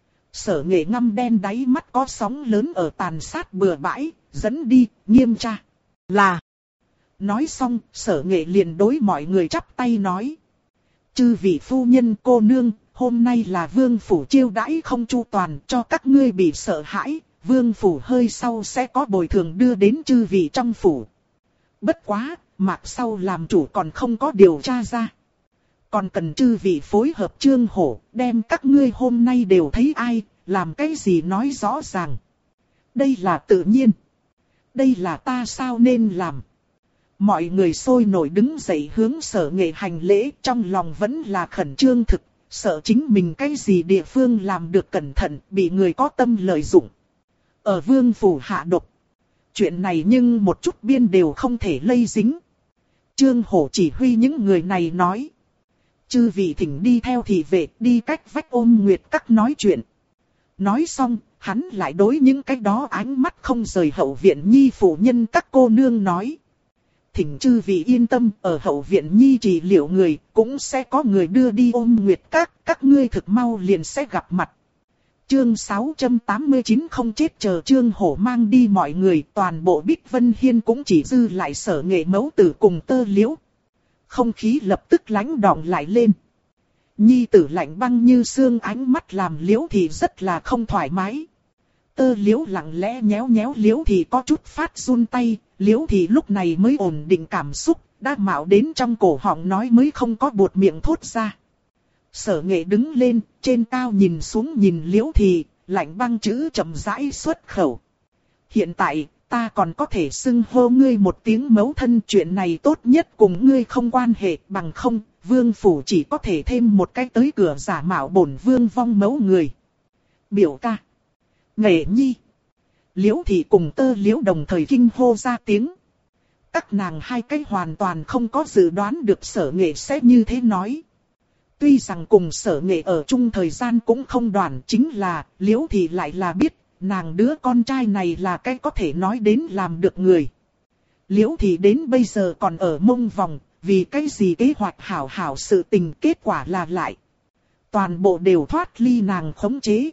Sở Nghệ ngăm đen đáy mắt có sóng lớn ở tàn sát bừa bãi, dẫn đi, nghiêm tra. Là. Nói xong, Sở Nghệ liền đối mọi người chắp tay nói. Chư vị phu nhân cô nương, hôm nay là vương phủ chiêu đãi không chu toàn cho các ngươi bị sợ hãi, vương phủ hơi sau sẽ có bồi thường đưa đến chư vị trong phủ. Bất quá, mạc sau làm chủ còn không có điều tra ra. Còn cần chư vị phối hợp Trương Hổ, đem các ngươi hôm nay đều thấy ai, làm cái gì nói rõ ràng. Đây là tự nhiên. Đây là ta sao nên làm. Mọi người sôi nổi đứng dậy hướng Sở Nghệ hành lễ, trong lòng vẫn là khẩn trương thực, sợ chính mình cái gì địa phương làm được cẩn thận, bị người có tâm lợi dụng. Ở vương phủ hạ độc. Chuyện này nhưng một chút biên đều không thể lây dính. Trương Hổ chỉ huy những người này nói. Chư vị thỉnh đi theo thị vệ, đi cách vách Ôn Nguyệt Các nói chuyện. Nói xong, hắn lại đối những cái đó ánh mắt không rời hậu viện nhi phụ nhân các cô nương nói. Thỉnh chư vị yên tâm, ở hậu viện nhi trị liệu người, cũng sẽ có người đưa đi Ôn Nguyệt các ngươi thực mau liền sẽ gặp mặt. Chương 689 không chết chờ Trương Hổ mang đi mọi người, toàn bộ Bích Vân Hiên cũng chỉ dư lại Sở Nghệ mẫu tử cùng Tơ Liễu. Không khí lập tức lánh đọng lại lên. Nhi tử lạnh băng như xương, ánh mắt làm Liễu thì rất là không thoải mái. Tơ Liễu lặng lẽ nhéo nhéo Liễu thì có chút phát run tay, Liễu thì lúc này mới ổn định cảm xúc, đã mạo đến trong cổ họng nói mới không có buột miệng thốt ra. Sở Nghệ đứng lên, trên cao nhìn xuống nhìn Liễu thì, lạnh băng chữ chậm rãi xuất khẩu. Hiện tại, ta còn có thể xưng hô ngươi một tiếng mẫu thân, chuyện này tốt nhất cùng ngươi không quan hệ, bằng không, vương phủ chỉ có thể thêm một cái tới cửa giả mạo bổn vương vong mẫu người. Biểu ca. Nghệ nhi. Liễu thì cùng Tơ Liễu đồng thời kinh hô ra tiếng. Các nàng hai cái hoàn toàn không có dự đoán được Sở Nghệ sẽ như thế nói. Tuy rằng cùng Sở Nghệ ở chung thời gian cũng không đoạn, chính là Liễu thì lại là biết nàng đứa con trai này là cái có thể nói đến làm được người. Liễu thì đến bây giờ còn ở mông vòng, vì cái gì kế hoạch hảo hảo sự tình, kết quả là lại. Toàn bộ đều thoát ly nàng khống chế.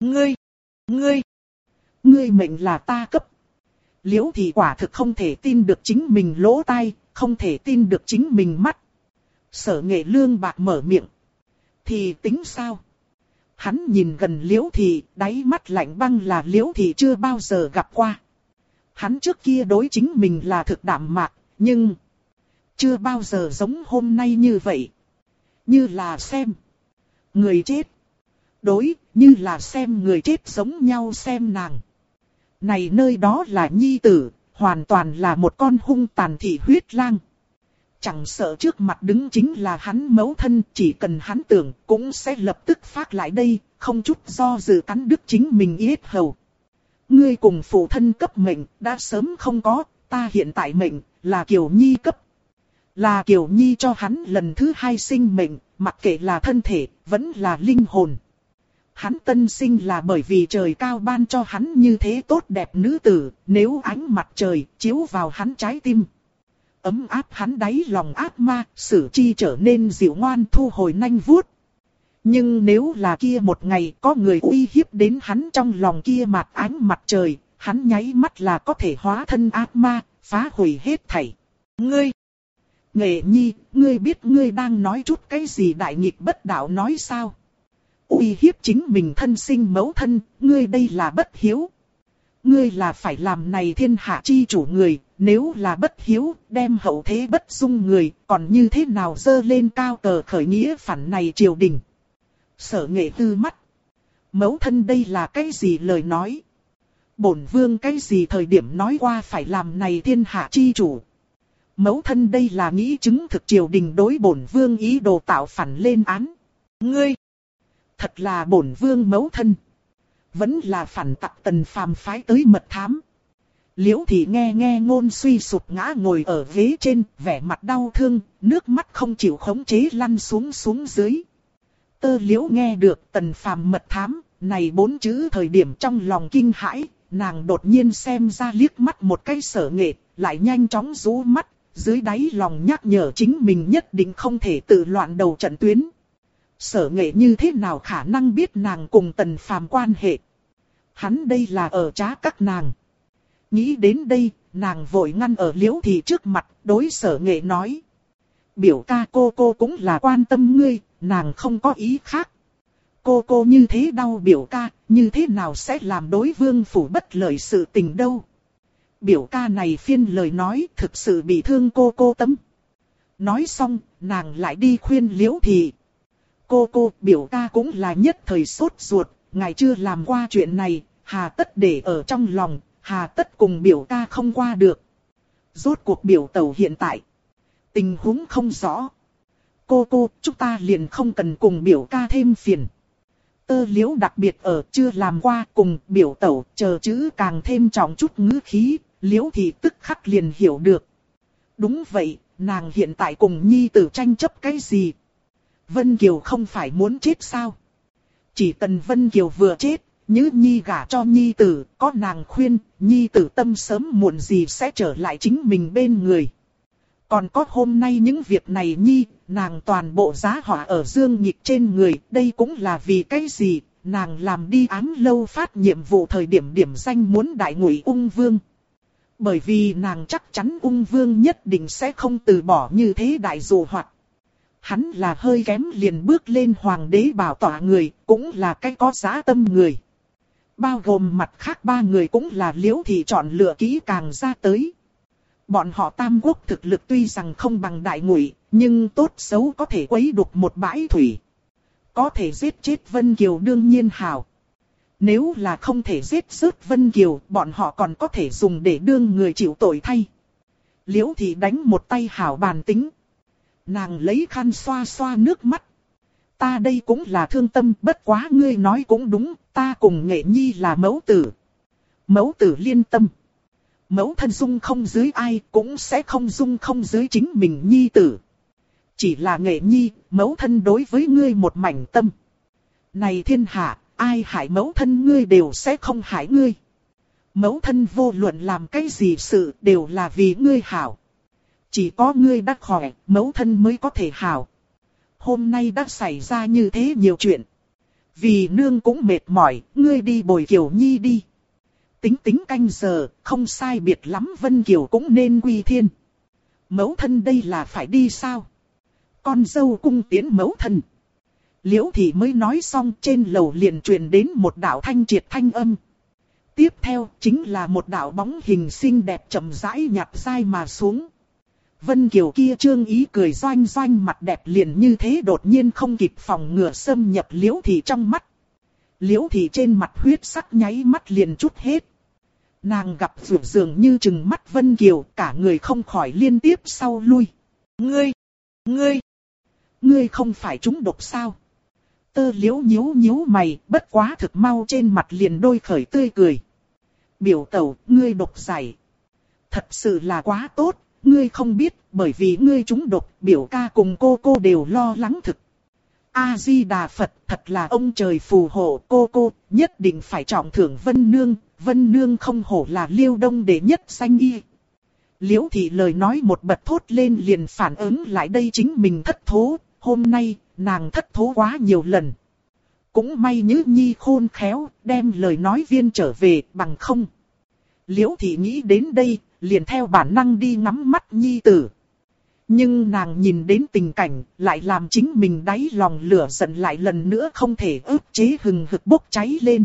Ngươi mệnh là ta cấp. Liễu thì quả thực không thể tin được chính mình lỗ tai, không thể tin được chính mình mắt. Sở Nghệ lương bạc mở miệng. Thì tính sao? Hắn nhìn gần Liễu thì, đáy mắt lạnh băng là Liễu thì chưa bao giờ gặp qua. Hắn trước kia đối chính mình là thực đạm mạc, nhưng chưa bao giờ giống hôm nay như vậy. Như là xem người chết. Đối, như là xem người chết giống nhau xem nàng. Này nơi đó là nhi tử, hoàn toàn là một con hung tàn thị huyết lang. Chẳng sợ trước mặt đứng chính là hắn mẫu thân, chỉ cần hắn tưởng cũng sẽ lập tức phát lại đây, không chút do dự cắn đứt chính mình yết hầu. Ngươi cùng phụ thân cấp mệnh, đã sớm không có, ta hiện tại mệnh, là Kiều Nhi cấp. Là Kiều Nhi cho hắn lần thứ hai sinh mệnh, mặc kệ là thân thể, vẫn là linh hồn. Hắn tân sinh là bởi vì trời cao ban cho hắn như thế tốt đẹp nữ tử, nếu ánh mặt trời chiếu vào hắn trái tim. Ấm áp hắn đáy lòng ác ma, sử chi trở nên dịu ngoan thu hồi nanh vuốt. Nhưng nếu là kia một ngày có người uy hiếp đến hắn trong lòng kia mặt ánh mặt trời, hắn nháy mắt là có thể hóa thân ác ma, phá hủy hết thảy. Ngươi! Nghệ nhi, ngươi biết ngươi đang nói chút cái gì đại nghịch bất đạo nói sao? uy hiếp chính mình thân sinh mẫu thân, ngươi đây là bất hiếu. Ngươi là phải làm này thiên hạ chi chủ người, nếu là bất hiếu, đem hậu thế bất dung người, còn như thế nào dơ lên cao cờ khởi nghĩa phản này triều đình. Sở Nghệ tư mắt. Mẫu thân đây là cái gì lời nói? Bổn vương cái gì thời điểm nói qua phải làm này thiên hạ chi chủ? Mẫu thân đây là nghĩ chứng thực triều đình đối bổn vương ý đồ tạo phản lên án. Ngươi! Thật là bổn vương mẫu thân. Vẫn là phản tặc Tần Phàm phái tới mật thám. Liễu Thị nghe ngôn suy sụp ngã ngồi ở ghế trên, vẻ mặt đau thương, nước mắt không chịu khống chế lăn xuống dưới. Tơ Liễu nghe được Tần Phàm mật thám, này 4 chữ thời điểm trong lòng kinh hãi, nàng đột nhiên xem ra liếc mắt một cái Sở Nghệ, lại nhanh chóng rũ mắt, dưới đáy lòng nhắc nhở chính mình nhất định không thể tự loạn đầu trận tuyến. Sở Nghệ như thế nào khả năng biết nàng cùng Tần Phàm quan hệ? Hắn đây là ở trá các nàng. Nghĩ đến đây, nàng vội ngăn ở Liễu Thị trước mặt, đối Sở Nghệ nói. Biểu ca cô cũng là quan tâm ngươi, nàng không có ý khác. Cô như thế đau biểu ca, như thế nào sẽ làm đối vương phủ bất lợi sự tình đâu. Biểu ca này phiên lời nói thực sự bị thương cô tâm. Nói xong, nàng lại đi khuyên Liễu Thị. Cô, biểu ca cũng là nhất thời sốt ruột, ngài chưa làm qua chuyện này, hà tất để ở trong lòng, hà tất cùng biểu ca không qua được. Rốt cuộc biểu tẩu hiện tại, tình huống không rõ. Cô, chúng ta liền không cần cùng biểu ca thêm phiền. Tơ Liễu đặc biệt ở chưa làm qua cùng biểu tẩu, chờ chữ càng thêm trọng chút ngữ khí, Liễu Thị tức khắc liền hiểu được. Đúng vậy, nàng hiện tại cùng nhi tử tranh chấp cái gì? Vân Kiều không phải muốn chết sao? Chỉ cần Vân Kiều vừa chết, Nhữ Nhi gả cho nhi tử, có nàng khuyên, nhi tử tâm sớm muộn gì sẽ trở lại chính mình bên người. Còn có hôm nay những việc này Nhi, nàng toàn bộ giá họa ở Dương Nhịch trên người, đây cũng là vì cái gì? Nàng làm đi án lâu phát nhiệm vụ thời điểm điểm danh muốn đại ngụy ung vương. Bởi vì nàng chắc chắn ung vương nhất định sẽ không từ bỏ như thế đại dụ hoạt. Hắn là hơi kém liền bước lên hoàng đế bảo tọa người, cũng là cái có giá tâm người. Bao gồm mặt khác 3 người cũng là Liễu Thị chọn lựa kỹ càng ra tới. Bọn họ Tam Quốc thực lực tuy rằng không bằng đại ngụy, nhưng tốt xấu có thể quấy đục một bãi thủy. Có thể giết chết Vân Kiều đương nhiên hảo. Nếu là không thể giết rớt Vân Kiều, bọn họ còn có thể dùng để đương người chịu tội thay. Liễu Thị đánh một tay hảo bàn tính. Nàng lấy khăn xoa xoa nước mắt. Ta đây cũng là thương tâm, bất quá ngươi nói cũng đúng, ta cùng Nghệ Nhi là mẫu tử. Mẫu tử liên tâm. Mẫu thân dung không dưới ai, cũng sẽ không dung không dưới chính mình nhi tử. Chỉ là Nghệ Nhi, mẫu thân đối với ngươi một mảnh tâm. Này thiên hạ, ai hại mẫu thân ngươi đều sẽ không hại ngươi. Mẫu thân vô luận làm cái gì sự đều là vì ngươi hảo. Chỉ có ngươi đã khỏe, mẫu thân mới có thể hảo. Hôm nay đã xảy ra như thế nhiều chuyện. Vì nương cũng mệt mỏi, ngươi đi bồi Kiều Nhi đi. Tính canh giờ, không sai biệt lắm Vân Kiều cũng nên quy thiên. Mẫu thân đây là phải đi sao? Con dâu cung tiến mẫu thân. Liễu Thị mới nói xong, trên lầu liền truyền đến một đạo thanh triệt thanh âm. Tiếp theo chính là một đạo bóng hình xinh đẹp chậm rãi nhặt dai mà xuống. Vân Kiều kia trương ý cười doanh doanh mặt đẹp liền như thế đột nhiên không kịp phòng ngừa xâm nhập Liễu Thị trong mắt. Liễu Thị trên mặt huyết sắc nháy mắt liền chút hết. Nàng gặp dường như trừng mắt Vân Kiều, cả người không khỏi liên tiếp sau lui. Ngươi không phải trúng độc sao? Tơ Liễu nhíu mày, bất quá thực mau trên mặt liền đôi khởi tươi cười. Biểu tẩu, ngươi độc giải. Thật sự là quá tốt, ngươi không biết, bởi vì ngươi trúng độc, biểu ca cùng cô đều lo lắng thực. A-di-đà Phật, thật là ông trời phù hộ, cô nhất định phải trọng thưởng Vân Nương không hổ là Liêu Đông đệ nhất danh y. Liễu Thị lời nói một bật thốt lên liền phản ứng lại đây chính mình thất thố, hôm nay nàng thất thố quá nhiều lần. Cũng may Nhữ Nhi khôn khéo, đem lời nói viên trở về, bằng không. Liễu Thị nghĩ đến đây, liền theo bản năng đi ngắm mắt Nhi tử. Nhưng nàng nhìn đến tình cảnh, lại làm chính mình đáy lòng lửa giận lại lần nữa không thể ức chế hừng hực bốc cháy lên.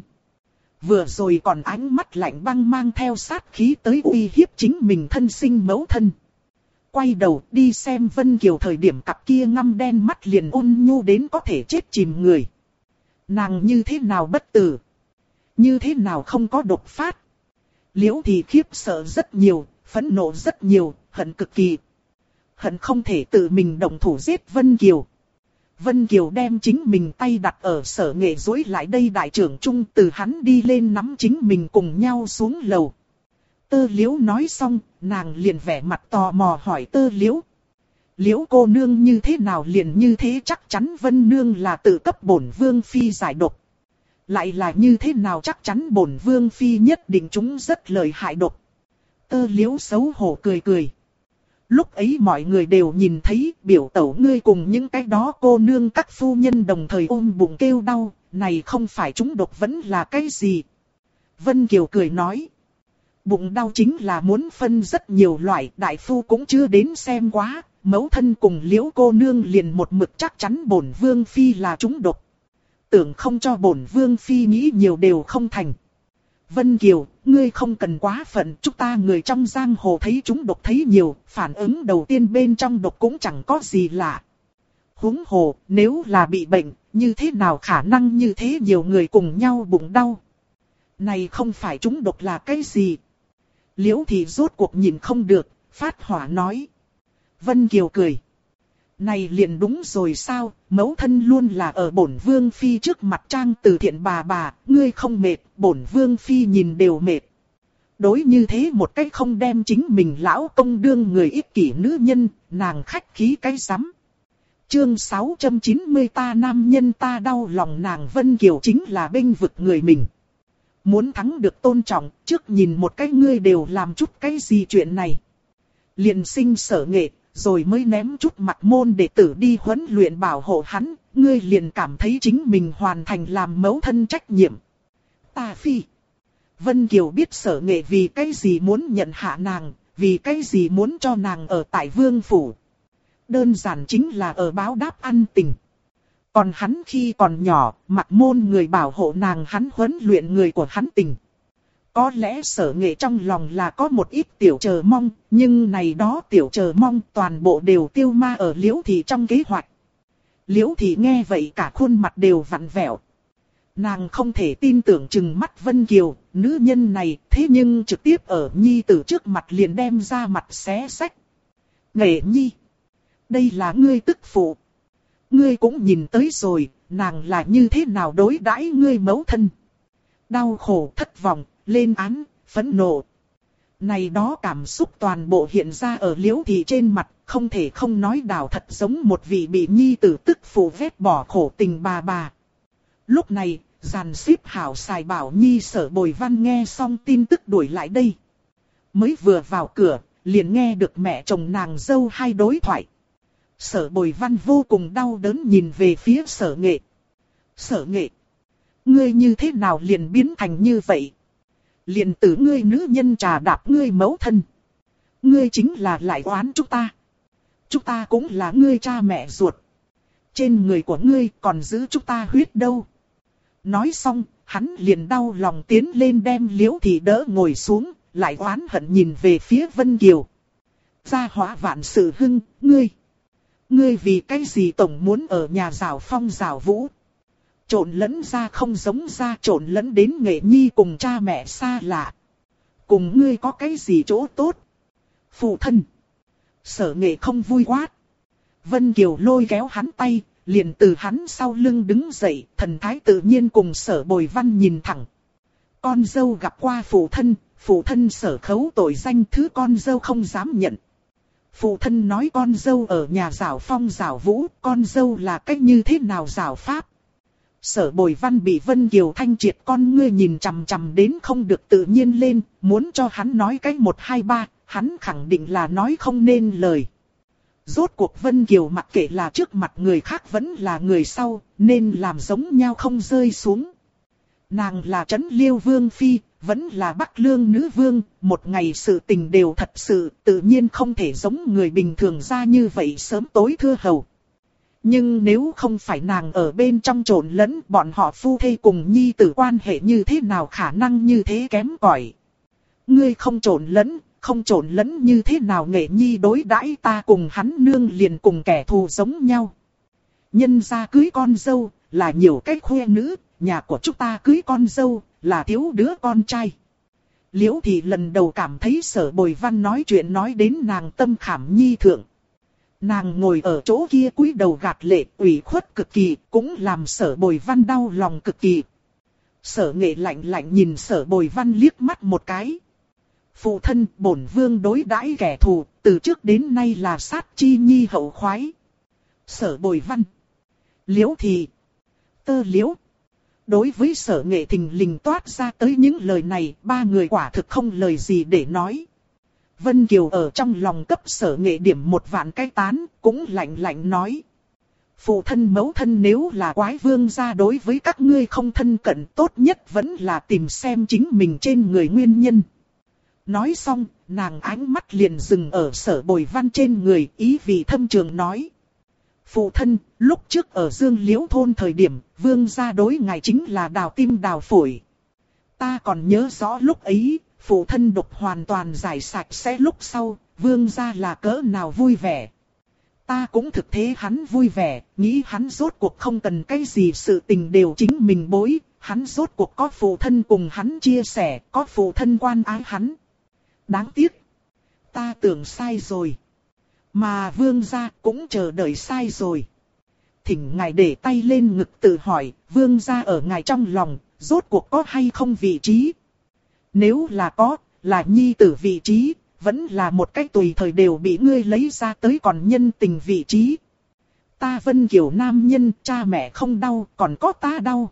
Vừa rồi còn ánh mắt lạnh băng mang theo sát khí tới uy hiếp chính mình thân sinh mẫu thân. Quay đầu đi xem Vân Kiều thời điểm cặp kia ngăm đen mắt liền ôn nhu đến có thể chết chìm người. Nàng như thế nào bất tử? Như thế nào không có đột phát? Liễu thì khiếp sợ rất nhiều, phẫn nộ rất nhiều, hận cực kỳ. Hận không thể tự mình động thủ giết Vân Kiều. Vân Kiều đem chính mình tay đặt ở Sở Nghệ duỗi lại đây đại trưởng trung, từ hắn đi lên nắm chính mình cùng nhau xuống lầu. Tơ Liễu nói xong, nàng liền vẻ mặt tò mò hỏi Tơ Liễu. Liễu cô nương như thế nào liền như thế, chắc chắn Vân nương là tự cấp bổn vương phi giải độc. Lại là như thế nào chắc chắn bổn vương phi nhất định chúng rất lợi hại độc. Tơ Liễu xấu hổ cười cười. Lúc ấy mọi người đều nhìn thấy biểu tẩu ngươi cùng những cái đó cô nương các phu nhân đồng thời ôm bụng kêu đau, này không phải chúng độc vẫn là cái gì. Vân Kiều cười nói. Bụng đau chính là muốn phân rất nhiều loại, đại phu cũng chưa đến xem quá, mẫu thân cùng Liễu cô nương liền một mực chắc chắn bổn vương phi là chúng độc. Tưởng không cho bổn vương phi nghĩ nhiều đều không thành. Vân Kiều, ngươi không cần quá phận, chúng ta người trong giang hồ thấy chúng độc thấy nhiều, phản ứng đầu tiên bên trong độc cũng chẳng có gì lạ. Huống hồ, nếu là bị bệnh, như thế nào khả năng như thế nhiều người cùng nhau bụng đau. Này không phải chúng độc là cái gì? Liễu thì rốt cuộc nhìn không được, phát hỏa nói. Vân Kiều cười. Này liền đúng rồi sao, mẫu thân luôn là ở bổn vương phi trước mặt trang từ thiện bà, ngươi không mệt, bổn vương phi nhìn đều mệt. Đối như thế một cách không đem chính mình lão công đương người ích kỷ nữ nhân, nàng khách khí cái rắm. Chương 690 ta nam nhân ta đau lòng nàng. Vân Kiều chính là bênh vực người mình. Muốn thắng được tôn trọng, trước nhìn một cái ngươi đều làm chút cái gì chuyện này. Liền sinh Sở Nghệ, rồi mới ném chút mặt môn đệ tử đi huấn luyện bảo hộ hắn, ngươi liền cảm thấy chính mình hoàn thành làm mẫu thân trách nhiệm. Ta phi. Vân Kiều biết Sở Nghệ vì cái gì muốn nhận hạ nàng, vì cái gì muốn cho nàng ở tại vương phủ. Đơn giản chính là ở báo đáp ăn tình. Còn hắn khi còn nhỏ, mặt môn người bảo hộ nàng, hắn huấn luyện người của hắn tình. Có lẽ Sở Nghệ trong lòng là có một ít tiểu chờ mong, nhưng này đó tiểu chờ mong toàn bộ đều tiêu ma ở Liễu Thị trong kế hoạch. Liễu Thị nghe vậy cả khuôn mặt đều vặn vẹo. Nàng không thể tin tưởng chừng mắt Vân Kiều, nữ nhân này, thế nhưng trực tiếp ở nhi tử trước mặt liền đem ra mặt xé xách. Nghệ nhi, đây là ngươi tức phụ. Ngươi cũng nhìn tới rồi, nàng là như thế nào đối đãi ngươi mẫu thân. Đau khổ, thất vọng, lên án, phẫn nộ. Này đó cảm xúc toàn bộ hiện ra ở Liễu Thị trên mặt, không thể không nói đảo thật giống một vị bị nhi tử tức phụ vét bỏ khổ tình bà. Lúc này, dàn xếp hảo xài bảo nhi Sở Bồi Văn nghe xong tin tức đuổi lại đây. Mới vừa vào cửa, liền nghe được mẹ chồng nàng dâu hai đối thoại. Sở Bồi Văn vô cùng đau đớn nhìn về phía Sở Nghệ. Sở Nghệ, ngươi như thế nào liền biến thành như vậy? Liền tử ngươi nữ nhân trà đạp ngươi mẫu thân. Ngươi chính là lại oán chúng ta. Chúng ta cũng là ngươi cha mẹ ruột. Trên người của ngươi còn giữ chúng ta huyết đâu. Nói xong, hắn liền đau lòng tiến lên đem Liễu Thị đỡ ngồi xuống, lại oán hận nhìn về phía Vân Kiều. Gia hỏa vạn sự hưng, ngươi vì cái gì tổng muốn ở nhà rào phong rào vũ. Trộn lẫn ra không giống ra, trộn lẫn đến Nghệ nhi cùng cha mẹ xa lạ. Cùng ngươi có cái gì chỗ tốt? Phụ thân. Sở Nghệ không vui quát. Vân Kiều lôi kéo hắn tay, liền từ hắn sau lưng đứng dậy, thần thái tự nhiên cùng Sở Bồi Văn nhìn thẳng. Con dâu gặp qua phụ thân Sở khấu tội danh thứ con dâu không dám nhận. Phụ thân nói con dâu ở nhà rảo phong rảo vũ, con dâu là cách như thế nào rảo pháp. Sở Bồi Văn bị Vân Kiều thanh triệt con ngươi nhìn chằm chằm đến không được tự nhiên lên, muốn cho hắn nói cách 1, 2, 3, hắn khẳng định là nói không nên lời. Rốt cuộc Vân Kiều mặc kệ là trước mặt người khác vẫn là người sau, nên làm giống nhau không rơi xuống. Nàng là Trấn Liêu Vương Phi, vẫn là Bắc Lương nữ vương, một ngày sự tình đều thật sự, tự nhiên không thể giống người bình thường ra như vậy sớm tối thưa hầu. Nhưng nếu không phải nàng ở bên trong trộn lẫn, bọn họ phu thê cùng nhi tử quan hệ như thế nào khả năng như thế kém cỏi. Ngươi không trộn lẫn như thế nào Nghệ nhi đối đãi ta cùng hắn nương liền cùng kẻ thù giống nhau. Nhân gia cưới con dâu, là nhiều cách khoe nữ, nhà của chúng ta cưới con dâu, là thiếu đứa con trai. Liễu Thị lần đầu cảm thấy Sở Bồi Văn nói chuyện nói đến nàng tâm khảm nhi thượng. Nàng ngồi ở chỗ kia cúi đầu gạt lệ, ủy khuất cực kỳ, cũng làm Sở Bồi Văn đau lòng cực kỳ. Sở Nghệ lạnh lạnh nhìn Sở Bồi Văn liếc mắt một cái. Phụ thân, bổn vương đối đãi kẻ thù, từ trước đến nay là sát chi nhi hậu khoái. Sở Bồi Văn, Liễu Thị, Tơ Liễu. Đối với Sở Nghệ thình lình toát ra tới những lời này, ba người quả thực không lời gì để nói. Vân Kiều ở trong lòng cấp Sở Nghệ điểm 1.000 cái tán, cũng lạnh lạnh nói. Phụ thân mẫu thân nếu là quái vương gia đối với các ngươi không thân cận, tốt nhất vẫn là tìm xem chính mình trên người nguyên nhân. Nói xong, nàng ánh mắt liền dừng ở Sở Bồi Văn trên người, ý vị thâm trường nói. Phụ thân, lúc trước ở Dương Liễu thôn thời điểm, vương gia đối ngài chính là đào tim đào phổi. Ta còn nhớ rõ lúc ấy, phụ thân độc hoàn toàn giải sạch sẽ lúc sau, vương gia là cỡ nào vui vẻ. Ta cũng thực thế hắn vui vẻ, nghĩ hắn rốt cuộc không cần cái gì sự tình đều chính mình bối, hắn rốt cuộc có phụ thân cùng hắn chia sẻ, có phụ thân quan ái hắn. Đáng tiếc, ta tưởng sai rồi. Mà vương gia cũng chờ đợi sai rồi. Thỉnh ngài để tay lên ngực tự hỏi, vương gia ở ngài trong lòng, rốt cuộc có hay không vị trí? Nếu là có, là nhi tử vị trí, vẫn là một cách tùy thời đều bị ngươi lấy ra tới còn nhân tình vị trí. Ta Vân Kiều nam nhân, cha mẹ không đau, còn có ta đau.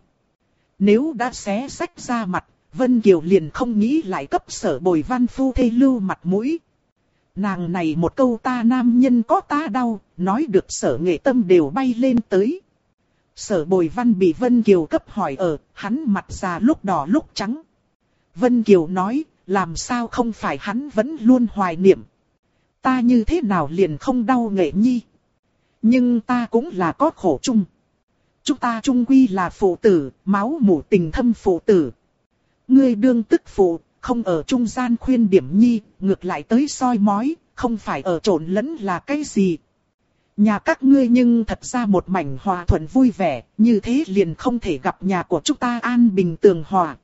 Nếu đã xé sách ra mặt, Vân Kiều liền không nghĩ lại cấp Sở Bồi Văn phu thê lưu mặt mũi. Nàng này một câu ta nam nhân có ta đau, nói được Sở Nghệ tâm đều bay lên tới. Sở Bồi Văn bị Vân Kiều cấp hỏi ở, hắn mặt già lúc đỏ lúc trắng. Vân Kiều nói, làm sao không phải hắn vẫn luôn hoài niệm. Ta như thế nào liền không đau Nghệ nhi. Nhưng ta cũng là có khổ chung. Chúng ta chung quy là phụ tử, máu mủ tình thâm phụ tử. Ngươi đương tức phụ, không ở trung gian khuyên điểm nhi, ngược lại tới soi mói, không phải ở trộn lẫn là cái gì. Nhà các ngươi nhưng thật ra một mảnh hòa thuận vui vẻ, như thế liền không thể gặp nhà của chúng ta an bình tường hòa.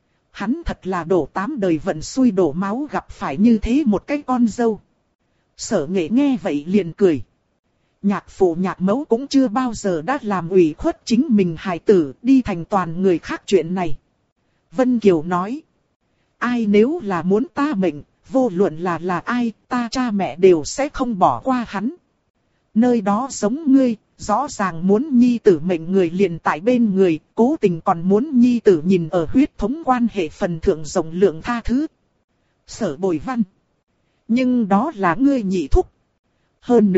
Hắn thật là đổ 8 đời vận xui đổ máu gặp phải như thế một cái con dâu. Sở Nghệ nghe vậy liền cười. Nhạc phụ nhạc mẫu cũng chưa bao giờ đã làm ủy khuất chính mình hài tử đi thành toàn người khác chuyện này. Vân Kiều nói. Ai nếu là muốn ta mệnh, vô luận là ai, ta cha mẹ đều sẽ không bỏ qua hắn. Nơi đó giống ngươi, rõ ràng muốn nhi tử mệnh người liền tại bên người, cố tình còn muốn nhi tử nhìn ở huyết thống quan hệ phần thượng rộng lượng tha thứ. Sở Bồi Văn. Nhưng đó là ngươi nhị thúc. Hơn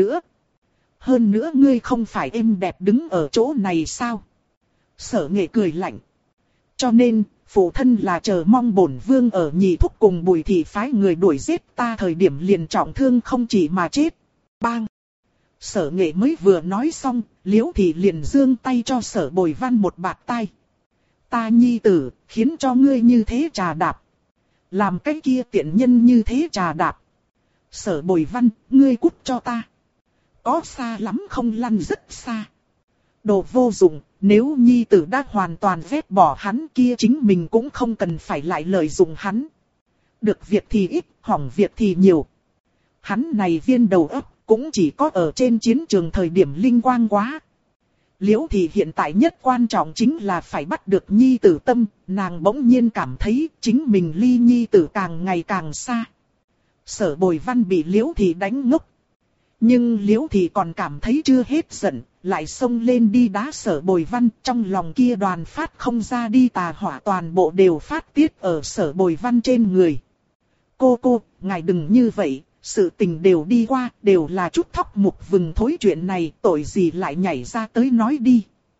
nữa ngươi không phải êm đẹp đứng ở chỗ này sao? Sở Nghệ cười lạnh. Cho nên, phụ thân là chờ mong bổn vương ở nhị thúc cùng Bùi thị phái người đuổi giết ta thời điểm liền trọng thương không chỉ mà chết. Bang! Sở Nghệ mới vừa nói xong, Liễu Thị liền giương tay cho Sở Bồi Văn một bạt tai. Ta nhi tử, khiến cho ngươi như thế trà đạp. Làm cái kia tiện nhân như thế trà đạp. Sở Bồi Văn, ngươi cút cho ta. Có xa lắm không lăn rất xa. Đồ vô dụng, nếu nhi tử đã hoàn toàn vét bỏ hắn kia chính mình cũng không cần phải lại lợi dụng hắn. Được việc thì ít, hỏng việc thì nhiều. Hắn này viên đầu óc cũng chỉ có ở trên chiến trường thời điểm linh quang quá. Liễu Thị hiện tại nhất quan trọng chính là phải bắt được nhi tử tâm, nàng bỗng nhiên cảm thấy chính mình ly nhi tử càng ngày càng xa. Sở Bồi Văn bị Liễu Thị đánh ngốc. Nhưng Liễu Thị còn cảm thấy chưa hết giận, lại xông lên đi đá Sở Bồi Văn, trong lòng kia đoàn phát không ra đi tà hỏa toàn bộ đều phát tiết ở Sở Bồi Văn trên người. Cô, ngài đừng như vậy, sự tình đều đi qua, đều là chút thóc mục vừng thối chuyện này, tội gì lại nhảy ra tới nói đi.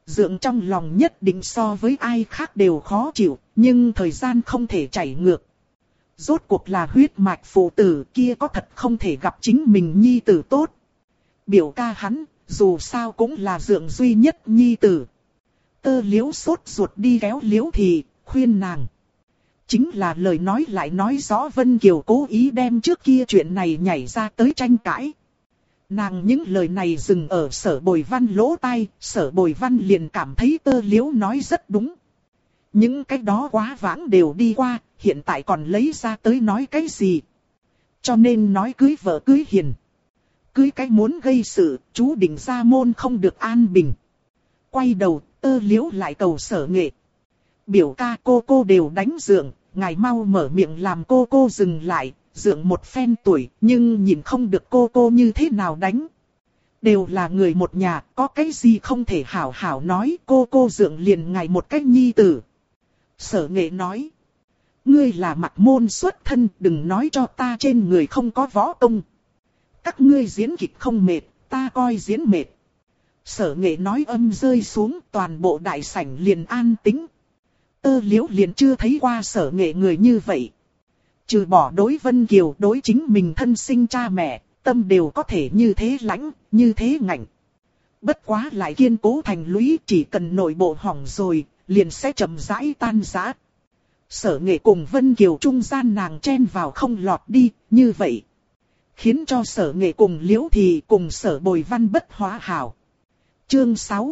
Dượng trong lòng nhất định so với ai khác đều khó chịu, nhưng thời gian không thể chảy ngược. Rốt cuộc là huyết mạch phụ tử kia có thật không thể gặp chính mình nhi tử tốt. Biểu ca hắn, dù sao cũng là dượng duy nhất nhi tử. Tơ Liễu sốt ruột đi kéo Liễu Thị, khuyên nàng. Chính là lời nói lại nói rõ Vân Kiều cố ý đem trước kia chuyện này nhảy ra tới tranh cãi. Nàng những lời này dừng ở Sở Bồi Văn lỗ tai, Sở Bồi Văn liền cảm thấy Tơ Liễu nói rất đúng. Những cái đó quá vãng đều đi qua, hiện tại còn lấy ra tới nói cái gì. Cho nên nói cưới vợ cưới hiền. Cưới cái muốn gây sự, chú định ra môn không được an bình. Quay đầu, Tơ Liễu lại cầu Sở Nghệ. Biểu ca cô đều đánh dượng, ngài mau mở miệng làm cô dừng lại, dượng một phen tuổi, nhưng nhìn không được cô như thế nào đánh. Đều là người một nhà, có cái gì không thể hảo hảo nói, cô dượng liền ngài một cách nhi tử. Sở Nghệ nói, ngươi là mặc môn xuất thân, đừng nói cho ta trên người không có võ công. Các ngươi diễn kịch không mệt, ta coi diễn mệt. Sở Nghệ nói âm rơi xuống, toàn bộ đại sảnh liền an tĩnh. Tơ Liễu liền chưa thấy qua Sở Nghệ người như vậy. Trừ bỏ đối Vân Kiều, đối chính mình thân sinh cha mẹ, tâm đều có thể như thế lãnh, như thế ngạnh. Bất quá lại kiên cố thành lũy, chỉ cần nội bộ hỏng rồi, liền sẽ chậm rãi tan rã. Sở Nghệ cùng Vân Kiều trung gian nàng chen vào không lọt đi, như vậy. Khiến cho Sở Nghệ cùng Liễu Thị cùng Sở Bồi Văn bất hóa hảo. Chương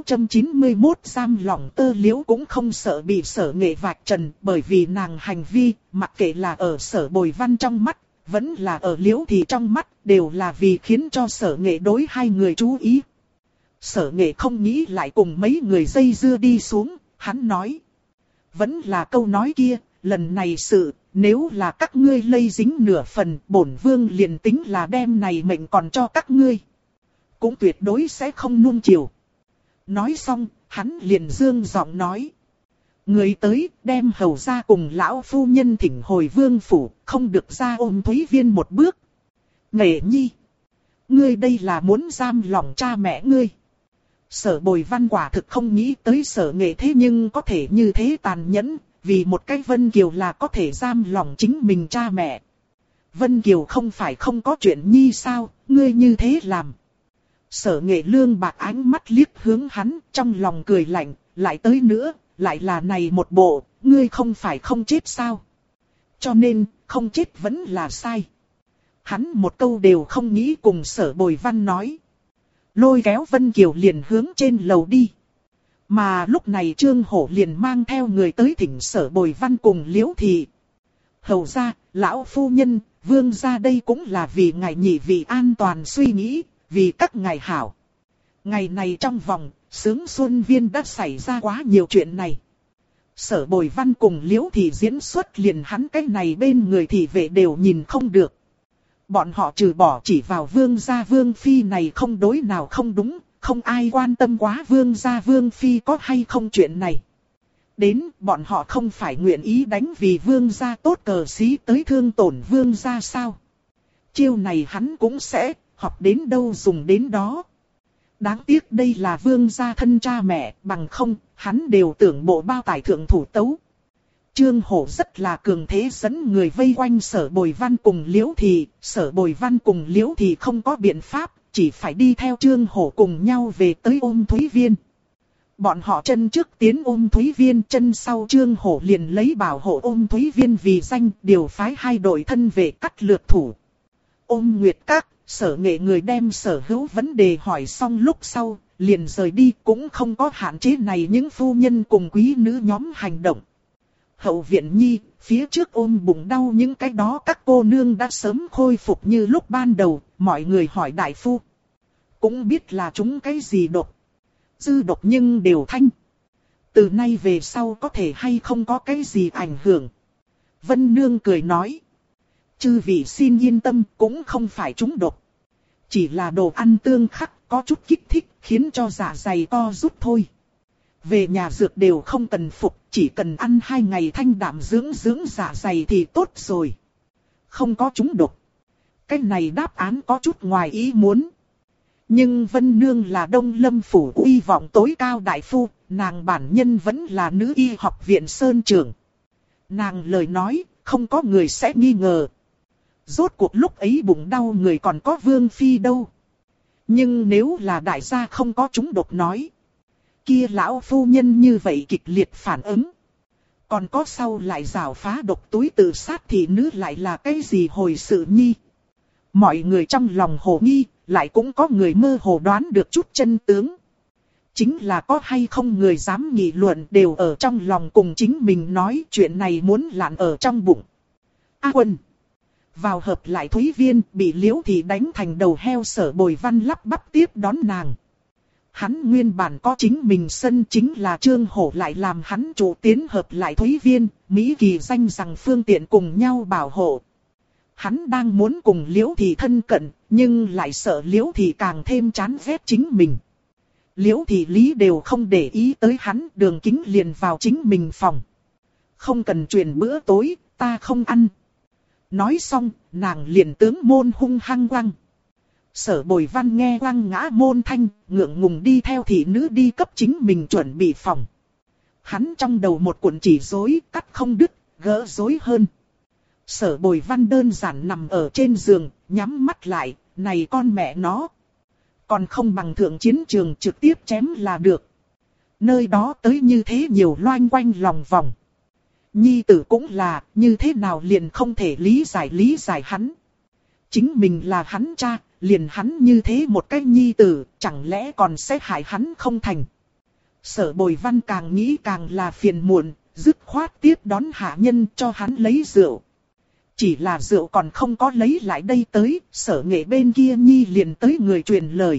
691 giam lỏng Tơ Liễu cũng không sợ bị Sở Nghệ vạch trần, bởi vì nàng hành vi, mặc kệ là ở Sở Bồi Văn trong mắt, vẫn là ở Liễu Thị trong mắt, đều là vì khiến cho Sở Nghệ đối hai người chú ý. Sở Nghệ không nghĩ lại cùng mấy người dây dưa đi xuống, hắn nói. Vẫn là câu nói kia, lần này sự, nếu là các ngươi lây dính nửa phần, bổn vương liền tính là đem này mệnh còn cho các ngươi. Cũng tuyệt đối sẽ không nuông chiều. Nói xong, hắn liền dương giọng nói. Người tới, đem hầu ra cùng lão phu nhân thỉnh hồi vương phủ, không được ra ôm Thúy Viên một bước. Nghệ nhi, ngươi đây là muốn giam lòng cha mẹ ngươi. Sở Bồi Văn quả thực không nghĩ tới Sở Nghệ thế nhưng có thể như thế tàn nhẫn, vì một cái Vân Kiều là có thể giam lòng chính mình cha mẹ. Vân Kiều không phải không có chuyện nhi sao, ngươi như thế làm. Sở Nghệ lương bạc ánh mắt liếc hướng hắn, trong lòng cười lạnh, lại tới nữa, lại là này một bộ, ngươi không phải không chết sao. Cho nên, không chết vẫn là sai. Hắn một câu đều không nghĩ cùng Sở Bồi Văn nói. Lôi kéo Vân Kiều liền hướng trên lầu đi. Mà lúc này Trương Hổ liền mang theo người tới thỉnh Sở Bồi Văn cùng Liễu Thị. Hầu ra, lão phu nhân, vương gia đây cũng là vì ngài nhị vị an toàn suy nghĩ, vì các ngài hảo. Ngày này trong vòng, Sướng Xuân Viên đã xảy ra quá nhiều chuyện này. Sở Bồi Văn cùng Liễu Thị diễn xuất liền hắn cái này bên người thị vệ đều nhìn không được. Bọn họ trừ bỏ chỉ vào vương gia vương phi này không đối nào không đúng, không ai quan tâm quá vương gia vương phi có hay không chuyện này. Đến bọn họ không phải nguyện ý đánh vì vương gia tốt cờ xí tới thương tổn vương gia sao. Chiêu này hắn cũng sẽ, học đến đâu dùng đến đó. Đáng tiếc đây là vương gia thân cha mẹ, bằng không, hắn đều tưởng bộ bao tải thượng thủ tấu. Trương Hổ rất là cường thế dẫn người vây quanh Sở Bồi Văn cùng Liễu Thị, Sở Bồi Văn cùng Liễu Thị không có biện pháp, chỉ phải đi theo Trương Hổ cùng nhau về tới ôm Thúy Viên. Bọn họ chân trước tiến ôm Thúy Viên, chân sau Trương Hổ liền lấy bảo hộ ôm Thúy Viên vì danh, điều phái hai đội thân vệ cắt lược thủ. Ôm Nguyệt Các, Sở Nghệ người đem sở hữu vấn đề hỏi xong lúc sau, liền rời đi, cũng không có hạn chế này những phu nhân cùng quý nữ nhóm hành động. Hậu viện nhi, phía trước ôm bụng đau những cái đó các cô nương đã sớm khôi phục như lúc ban đầu, mọi người hỏi đại phu. Cũng biết là chúng cái gì độc. Dư độc nhưng đều thanh. Từ nay về sau có thể hay không có cái gì ảnh hưởng. Vân Nương cười nói. Chư vị xin yên tâm, cũng không phải chúng độc. Chỉ là đồ ăn tương khắc, có chút kích thích, khiến cho dạ dày co rút thôi. Về nhà dược đều không cần phục, chỉ cần ăn 2 ngày thanh đạm dưỡng dạ dày thì tốt rồi. Không có chúng độc. Cái này đáp án có chút ngoài ý muốn. Nhưng Vân Nương là Đông Lâm Phủ uy vọng tối cao đại phu, nàng bản nhân vẫn là nữ y học viện Sơn trưởng. Nàng lời nói, không có người sẽ nghi ngờ. Rốt cuộc lúc ấy bụng đau người còn có Vương Phi đâu. Nhưng nếu là đại gia không có trúng độc nói. Kia lão phu nhân như vậy kịch liệt phản ứng. Còn có sau lại rào phá độc túi tự sát thì nữ lại là cái gì hồi sự nhi. Mọi người trong lòng hồ nghi, lại cũng có người mơ hồ đoán được chút chân tướng. Chính là có hay không người dám nghị luận đều ở trong lòng cùng chính mình nói chuyện này muốn lặn ở trong bụng. A Quân. Vào hợp lại Thúy Viên bị Liễu Thị đánh thành đầu heo Sở Bồi Văn lắp bắp tiếp đón nàng. Hắn nguyên bản có chính mình sân chính là Trương Hổ lại làm hắn chủ tiến hợp lại Thúy Viên, Mỹ Kỳ danh rằng phương tiện cùng nhau bảo hộ. Hắn đang muốn cùng Liễu Thị thân cận, nhưng lại sợ Liễu Thị càng thêm chán ghét chính mình. Liễu Thị lý đều không để ý tới hắn, Đường Kính liền vào chính mình phòng. Không cần truyền bữa tối, ta không ăn. Nói xong, nàng liền tướng môn hung hăng quăng. Sở Bồi Văn nghe quăng ngã môn thanh, ngượng ngùng đi theo thị nữ đi cấp chính mình chuẩn bị phòng. Hắn trong đầu một cuộn chỉ rối, cắt không đứt, gỡ rối hơn. Sở Bồi Văn đơn giản nằm ở trên giường, nhắm mắt lại, này con mẹ nó. Còn không bằng thượng chiến trường trực tiếp chém là được. Nơi đó tới như thế nhiều loanh quanh lòng vòng. Nhi tử cũng là, như thế nào liền không thể lý giải hắn. Chính mình là hắn cha, liền hắn như thế một cái nhi tử, chẳng lẽ còn sẽ hại hắn không thành. Sở Bồi Văn càng nghĩ càng là phiền muộn, dứt khoát tiếp đón hạ nhân cho hắn lấy rượu. Chỉ là rượu còn không có lấy lại đây tới, Sở Nghệ bên kia nhi liền tới người truyền lời.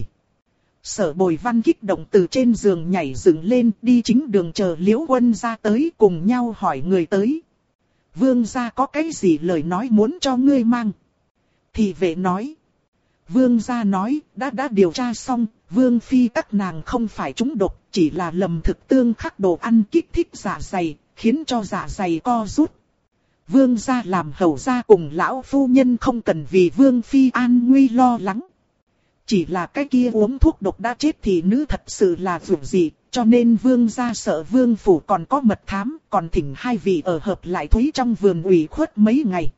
Sở Bồi Văn kích động từ trên giường nhảy dựng lên, đi chính đường chờ Liễu Quân ra tới cùng nhau hỏi người tới. Vương gia có cái gì lời nói muốn cho ngươi mang? Thị vệ nói. Vương gia nói, đã điều tra xong, Vương Phi các nàng không phải trúng độc, chỉ là lầm thực tương khắc đồ ăn kích thích dạ dày, khiến cho dạ dày co rút. Vương gia làm hầu gia cùng lão phu nhân không cần vì Vương Phi an nguy lo lắng. Chỉ là cái kia uống thuốc độc đã chết thì nữ thật sự là vượt gì, cho nên Vương gia sợ Vương Phủ còn có mật thám, còn thỉnh hai vị ở hợp lại Thúy trong vườn ủy khuất mấy ngày.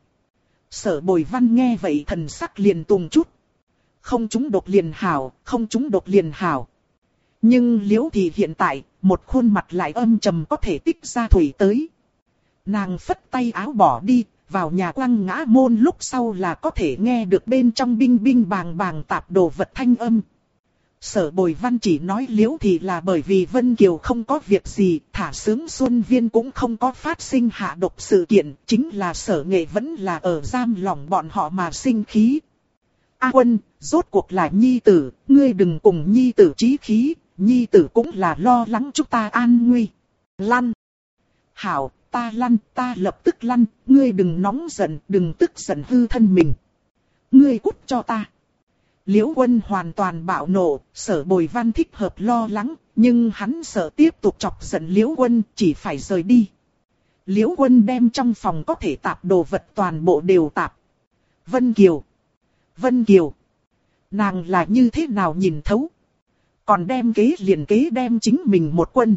Sở Bồi Văn nghe vậy thần sắc liền tùng chút. Không trúng độc liền hảo, không trúng độc liền hảo. Nhưng Liễu Thị hiện tại, một khuôn mặt lại âm trầm có thể tích ra thủy tới. Nàng phất tay áo bỏ đi, vào nhà quăng ngã môn lúc sau là có thể nghe được bên trong binh binh bàng bàng tạp đồ vật thanh âm. Sở Bồi Văn chỉ nói Liễu Thị là bởi vì Vân Kiều không có việc gì, thả Sướng Xuân Viên cũng không có phát sinh hạ độc sự kiện, chính là Sở Nghệ vẫn là ở giam lỏng bọn họ mà sinh khí. A Quân, rốt cuộc là nhi tử, ngươi đừng cùng nhi tử chí khí, nhi tử cũng là lo lắng chúng ta an nguy. Lăn. Hảo, ta lăn, ta lập tức lăn, ngươi đừng nóng giận, đừng tức giận hư thân mình. Ngươi cút cho ta. Liễu Quân hoàn toàn bạo nộ, Sở Bồi Văn thích hợp lo lắng, nhưng hắn sợ tiếp tục chọc giận Liễu Quân, chỉ phải rời đi. Liễu Quân đem trong phòng có thể tạp đồ vật toàn bộ đều tạp. Vân Kiều. Vân Kiều. Nàng là như thế nào nhìn thấu. Còn đem kế liền kế đem chính mình một quân.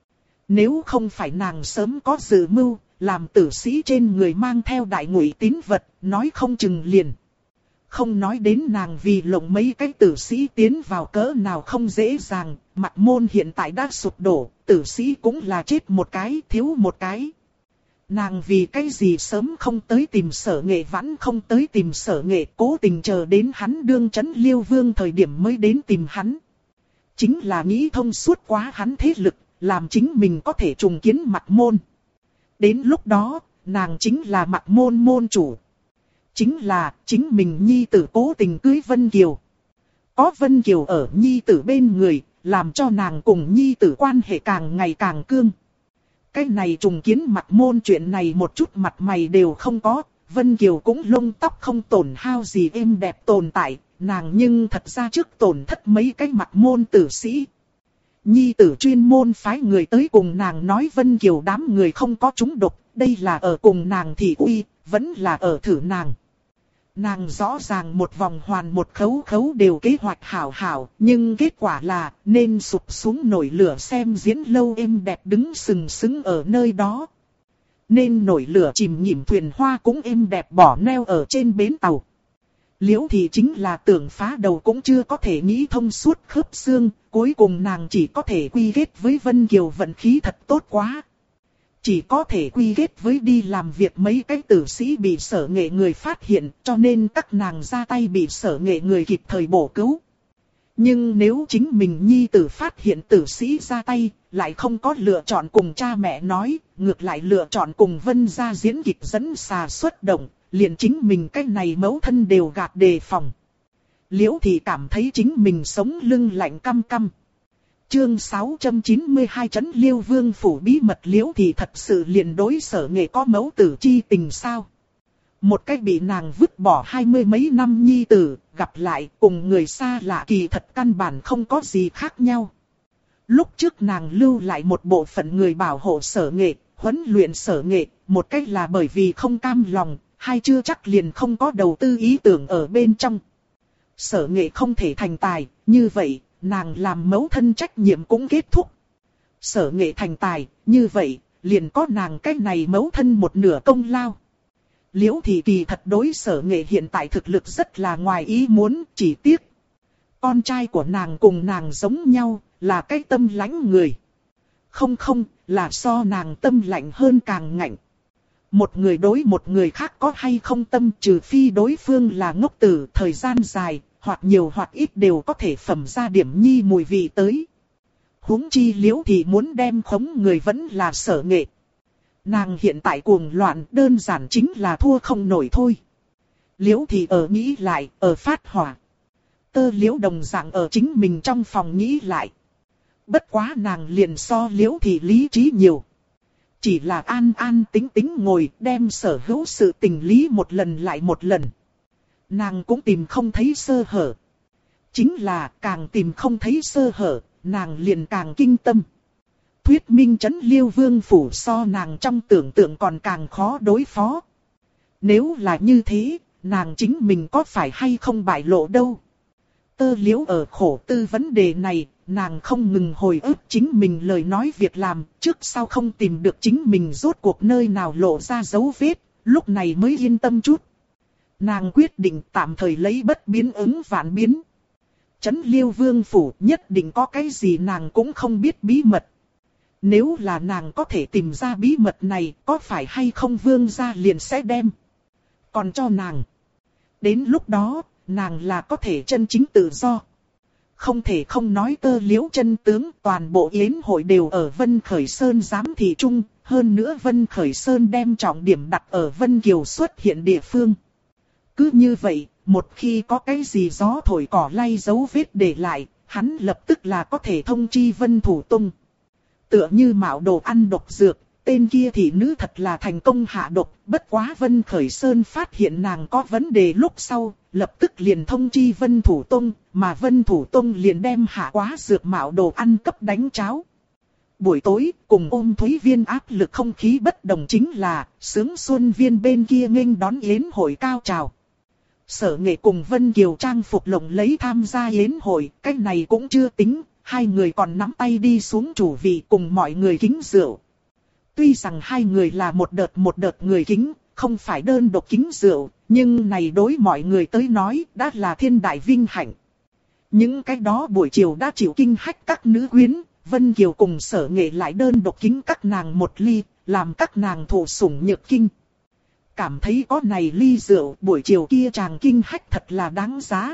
Nếu không phải nàng sớm có dự mưu, làm tử sĩ trên người mang theo đại ngụy tín vật, nói không chừng liền. Không nói đến nàng vì lộng mấy cái tử sĩ tiến vào cỡ nào không dễ dàng, mặt môn hiện tại đã sụp đổ, tử sĩ cũng là chết một cái, thiếu một cái. Nàng vì cái gì sớm không tới tìm Sở Nghệ, vãn không tới tìm Sở Nghệ, cố tình chờ đến hắn đương trấn Liêu Vương thời điểm mới đến tìm hắn. Chính là nghĩ thông suốt quá hắn thế lực, làm chính mình có thể trùng kiến mặt môn. Đến lúc đó, nàng chính là mặt môn môn chủ. Chính là chính mình nhi tử cố tình cưới Vân Kiều. Có Vân Kiều ở nhi tử bên người, làm cho nàng cùng nhi tử quan hệ càng ngày càng cương. Cái này trùng kiến mặt môn chuyện này một chút mặt mày đều không có, Vân Kiều cũng lông tóc không tổn hao gì êm đẹp tồn tại, nàng nhưng thật ra trước tổn thất mấy cái mặt môn tử sĩ. Nhi tử chuyên môn phái người tới cùng nàng nói Vân Kiều đám người không có trúng độc, đây là ở cùng nàng thị uy, vẫn là ở thử nàng. Nàng rõ ràng một vòng hoàn một khấu khấu đều kế hoạch hảo hảo, nhưng kết quả là nên sụp xuống nổi lửa xem diễn lâu êm đẹp đứng sừng sững ở nơi đó. Nên nổi lửa chìm nhìm thuyền hoa cũng êm đẹp bỏ neo ở trên bến tàu. Liễu Thị chính là tưởng phá đầu cũng chưa có thể nghĩ thông suốt khớp xương, cuối cùng nàng chỉ có thể quy kết với Vân Kiều vận khí thật tốt quá. Chỉ có thể quy kết với đi làm việc mấy cái tử sĩ bị Sở Nghệ người phát hiện, cho nên các nàng ra tay bị Sở Nghệ người kịp thời bổ cứu. Nhưng nếu chính mình nhi tử phát hiện tử sĩ ra tay, lại không có lựa chọn cùng cha mẹ nói, ngược lại lựa chọn cùng Vân gia diễn kịch dẫn xà xuất động, liền chính mình cái này mẫu thân đều gạt đề phòng. Liễu Thị cảm thấy chính mình sống lưng lạnh căm căm. Chương 692 Trấn Liêu Vương phủ bí mật. Liễu Thị thật sự liền đối Sở Nghệ có mẫu tử chi tình sao? Một cách bị nàng vứt bỏ 20 mấy năm nhi tử, gặp lại cùng người xa lạ kỳ thật căn bản không có gì khác nhau. Lúc trước nàng lưu lại một bộ phận người bảo hộ Sở Nghệ, huấn luyện Sở Nghệ, một cách là bởi vì không cam lòng, hai chưa chắc liền không có đầu tư ý tưởng ở bên trong. Sở Nghệ không thể thành tài, như vậy, nàng làm mẫu thân trách nhiệm cũng kết thúc. Sở Nghệ thành tài, như vậy, liền có nàng cái này mẫu thân một nửa công lao. Liễu Thị kỳ thật đối Sở Nghệ hiện tại thực lực rất là ngoài ý muốn, chỉ tiếc. Con trai của nàng cùng nàng giống nhau, là cái tâm lãnh người. Không, là so nàng tâm lạnh hơn càng ngạnh. Một người đối một người khác có hay không tâm, trừ phi đối phương là ngốc tử, thời gian dài, hoặc nhiều hoặc ít đều có thể phẩm ra điểm nhi mùi vị tới. Huống chi Liễu Thị muốn đem khống người vẫn là Sở Nghệ. Nàng hiện tại cuồng loạn đơn giản chính là thua không nổi thôi. Liễu Thị ở nghĩ lại, ở phát hỏa. Tơ Liễu đồng dạng ở chính mình trong phòng nghĩ lại. Bất quá nàng liền so Liễu Thị lý trí nhiều. Chỉ là an an tính tính ngồi đem sở hữu sự tình lý một lần lại một lần. Nàng cũng tìm không thấy sơ hở. Chính là càng tìm không thấy sơ hở, nàng liền càng kinh tâm. Thuyết minh Trấn Liêu Vương phủ so nàng trong tưởng tượng còn càng khó đối phó. Nếu là như thế, nàng chính mình có phải hay không bại lộ đâu. Tơ Liễu ở khổ tư vấn đề này, nàng không ngừng hồi ức chính mình lời nói việc làm, trước sau không tìm được chính mình rốt cuộc nơi nào lộ ra dấu vết, lúc này mới yên tâm chút. Nàng quyết định tạm thời lấy bất biến ứng vạn biến. Trấn Liêu Vương phủ nhất định có cái gì nàng cũng không biết bí mật. Nếu là nàng có thể tìm ra bí mật này, có phải hay không Vương gia liền sẽ đem. Còn cho nàng. Đến lúc đó, nàng là có thể chân chính tự do. Không thể không nói Tơ Liễu chân tướng, toàn bộ yến hội đều ở Vân Khởi Sơn giám thị trung, hơn nữa Vân Khởi Sơn đem trọng điểm đặt ở Vân Kiều xuất hiện địa phương. Cứ như vậy, một khi có cái gì gió thổi cỏ lay dấu vết để lại, hắn lập tức là có thể thông chi Vân Thủ Tông. Tựa như mạo đồ ăn độc dược, tên kia thị nữ thật là thành công hạ độc, bất quá Vân Khởi Sơn phát hiện nàng có vấn đề lúc sau, lập tức liền thông chi Vân Thủ Tông, mà Vân Thủ Tông liền đem hạ quá dược mạo đồ ăn cấp đánh cháo. Buổi tối, cùng Ôm Thúy Viên áp lực không khí bất đồng chính là, Sướng Xuân Viên bên kia nghênh đón yến hội cao trào. Sở Nghệ cùng Vân Kiều trang phục lộng lấy tham gia yến hội, cái này cũng chưa tính, hai người còn nắm tay đi xuống chủ vị cùng mọi người kính rượu. Tuy rằng hai người là một đợt người kính, không phải đơn độc kính rượu, nhưng này đối mọi người tới nói đã là thiên đại vinh hạnh. Những cái đó buổi chiều đã chịu kinh hách các nữ quyến, Vân Kiều cùng Sở Nghệ lại đơn độc kính các nàng một ly, làm các nàng thụ sủng nhược kinh. Cảm thấy có này ly rượu buổi chiều kia chàng kinh hách thật là đáng giá.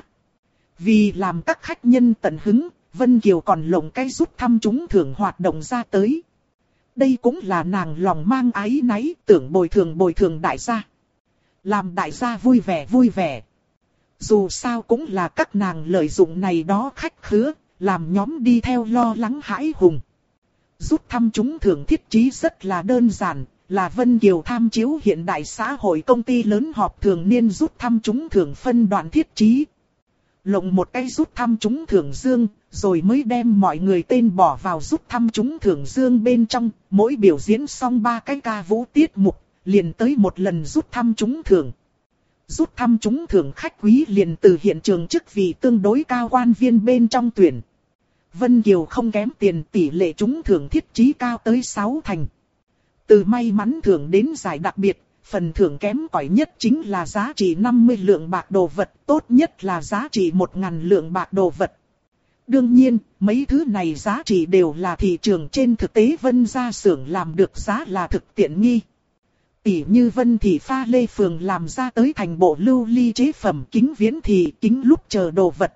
Vì làm các khách nhân tận hứng, Vân Kiều còn lộng cái rút thăm trúng thưởng hoạt động ra tới. Đây cũng là nàng lòng mang áy náy, tưởng bồi thường đại gia. Làm đại gia vui vẻ. Dù sao cũng là các nàng lợi dụng này đó khách khứa, làm nhóm đi theo lo lắng hãi hùng. Rút thăm trúng thưởng thiết trí rất là đơn giản, là Vân Kiều tham chiếu hiện đại xã hội công ty lớn họp thường niên rút thăm trúng thưởng phân đoạn thiết trí. Lộng một cái rút thăm trúng thưởng dương, rồi mới đem mọi người tên bỏ vào rút thăm trúng thưởng dương bên trong, mỗi biểu diễn xong 3 cái ca vũ tiết mục, liền tới một lần rút thăm trúng thưởng. rút thăm trúng thưởng khách quý liền từ hiện trường chức vị tương đối cao quan viên bên trong tuyển. Vân Kiều không kém tiền, tỷ lệ trúng thưởng thiết trí cao tới 6 thành. Từ may mắn thưởng đến giải đặc biệt, phần thưởng kém cỏi nhất chính là giá trị 50 lượng bạc đồ vật, tốt nhất là giá trị 1.000 lượng bạc đồ vật. Đương nhiên, mấy thứ này giá trị đều là thị trường trên thực tế Vân gia xưởng làm được giá là thực tiện nghi. Tỷ như Vân thị pha lê phường làm ra tới thành bộ lưu ly chế phẩm kính viễn thị kính lúc chờ đồ vật.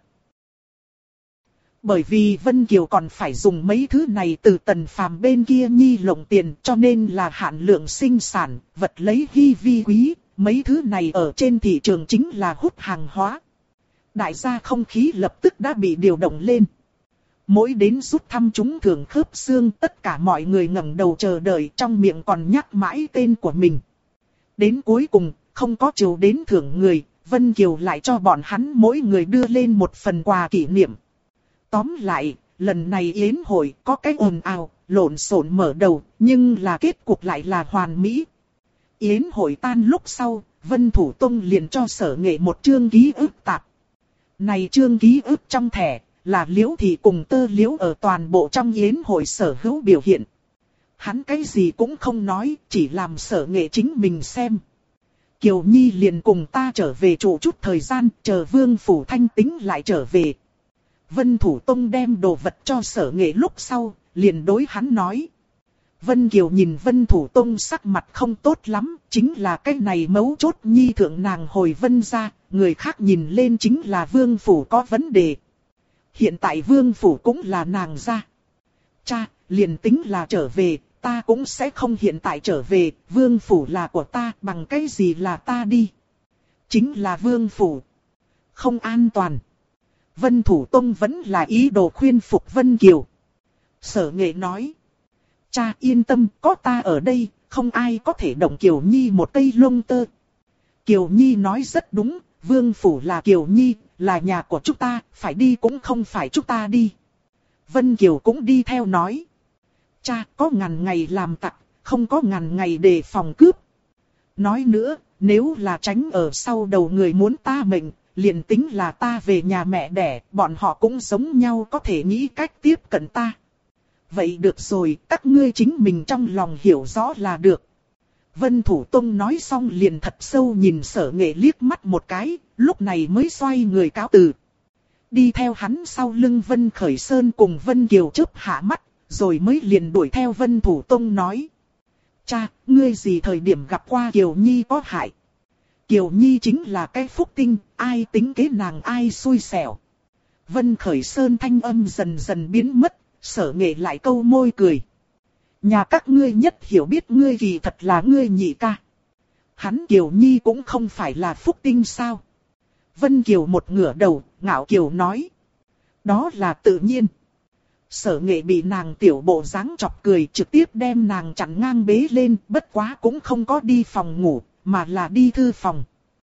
Bởi vì Vân Kiều còn phải dùng mấy thứ này từ Tần Phàm bên kia nhi lộng tiền cho nên là hạn lượng sinh sản, vật lấy hy vi quý, mấy thứ này ở trên thị trường chính là hút hàng hóa. Đại gia không khí lập tức đã bị điều động lên. Mỗi đến rút thăm trúng thưởng khớp xương tất cả mọi người ngẩng đầu chờ đợi trong miệng còn nhắc mãi tên của mình. Đến cuối cùng, không có chiều đến thưởng người, Vân Kiều lại cho bọn hắn mỗi người đưa lên một phần quà kỷ niệm. Tóm lại, lần này yến hội có cái ồn ào, lộn xộn mở đầu, nhưng là kết cục lại là hoàn mỹ. Yến hội tan lúc sau, Vân Thủ Tông liền cho Sở Nghệ một chương ký ức tạp. Này chương ký ức trong thẻ, là Liễu Thị cùng Tơ Liễu ở toàn bộ trong yến hội sở hữu biểu hiện. Hắn cái gì cũng không nói, chỉ làm Sở Nghệ chính mình xem. Kiều Nhi liền cùng ta trở về trụ chút thời gian, chờ Vương Phủ thanh tính lại trở về. Vân Thủ Tông đem đồ vật cho Sở Nghệ lúc sau, liền đối hắn nói. Vân Kiều nhìn Vân Thủ Tông sắc mặt không tốt lắm, chính là cái này mấu chốt nhi thượng nàng hồi Vân gia, người khác nhìn lên chính là Vương Phủ có vấn đề. Hiện tại Vương Phủ cũng là nàng gia. Cha, liền tính là trở về, ta cũng sẽ không hiện tại trở về, Vương Phủ là của ta, bằng cái gì là ta đi. Chính là Vương Phủ. Không an toàn. Vân Thủ Tông vẫn là ý đồ khuyên phục Vân Kiều. Sở Nghệ nói. Cha yên tâm, có ta ở đây, không ai có thể động Kiều Nhi một cây lông tơ. Kiều Nhi nói rất đúng, Vương Phủ là Kiều Nhi, là nhà của chúng ta, phải đi cũng không phải chúng ta đi. Vân Kiều cũng đi theo nói. Cha có ngàn ngày làm tặc, không có ngàn ngày đề phòng cướp. Nói nữa, nếu là tránh ở sau đầu người muốn ta mệnh, liền tính là ta về nhà mẹ đẻ, bọn họ cũng giống nhau có thể nghĩ cách tiếp cận ta. Vậy được rồi, các ngươi chính mình trong lòng hiểu rõ là được. Vân Thủ Tông nói xong liền thật sâu nhìn Sở Nghệ liếc mắt một cái, lúc này mới xoay người cáo từ. Đi theo hắn sau lưng Vân Khởi Sơn cùng Vân Kiều chớp hạ mắt, rồi mới liền đuổi theo Vân Thủ Tông nói. Cha, ngươi gì thời điểm gặp qua Kiều Nhi có hại? Kiều Nhi chính là cái phúc tinh, ai tính kế nàng ai xui xẻo. Vân Khởi Sơn thanh âm dần dần biến mất, Sở Nghệ lại câu môi cười. Nhà các ngươi nhất hiểu biết ngươi vì thật là ngươi nhị ca. Hắn Kiều Nhi cũng không phải là phúc tinh sao. Vân Kiều một ngửa đầu, ngạo kiều nói. Đó là tự nhiên. Sở Nghệ bị nàng tiểu bộ dáng chọc cười trực tiếp đem nàng chặn ngang bế lên, bất quá cũng không có đi phòng ngủ, mà là đi thư phòng.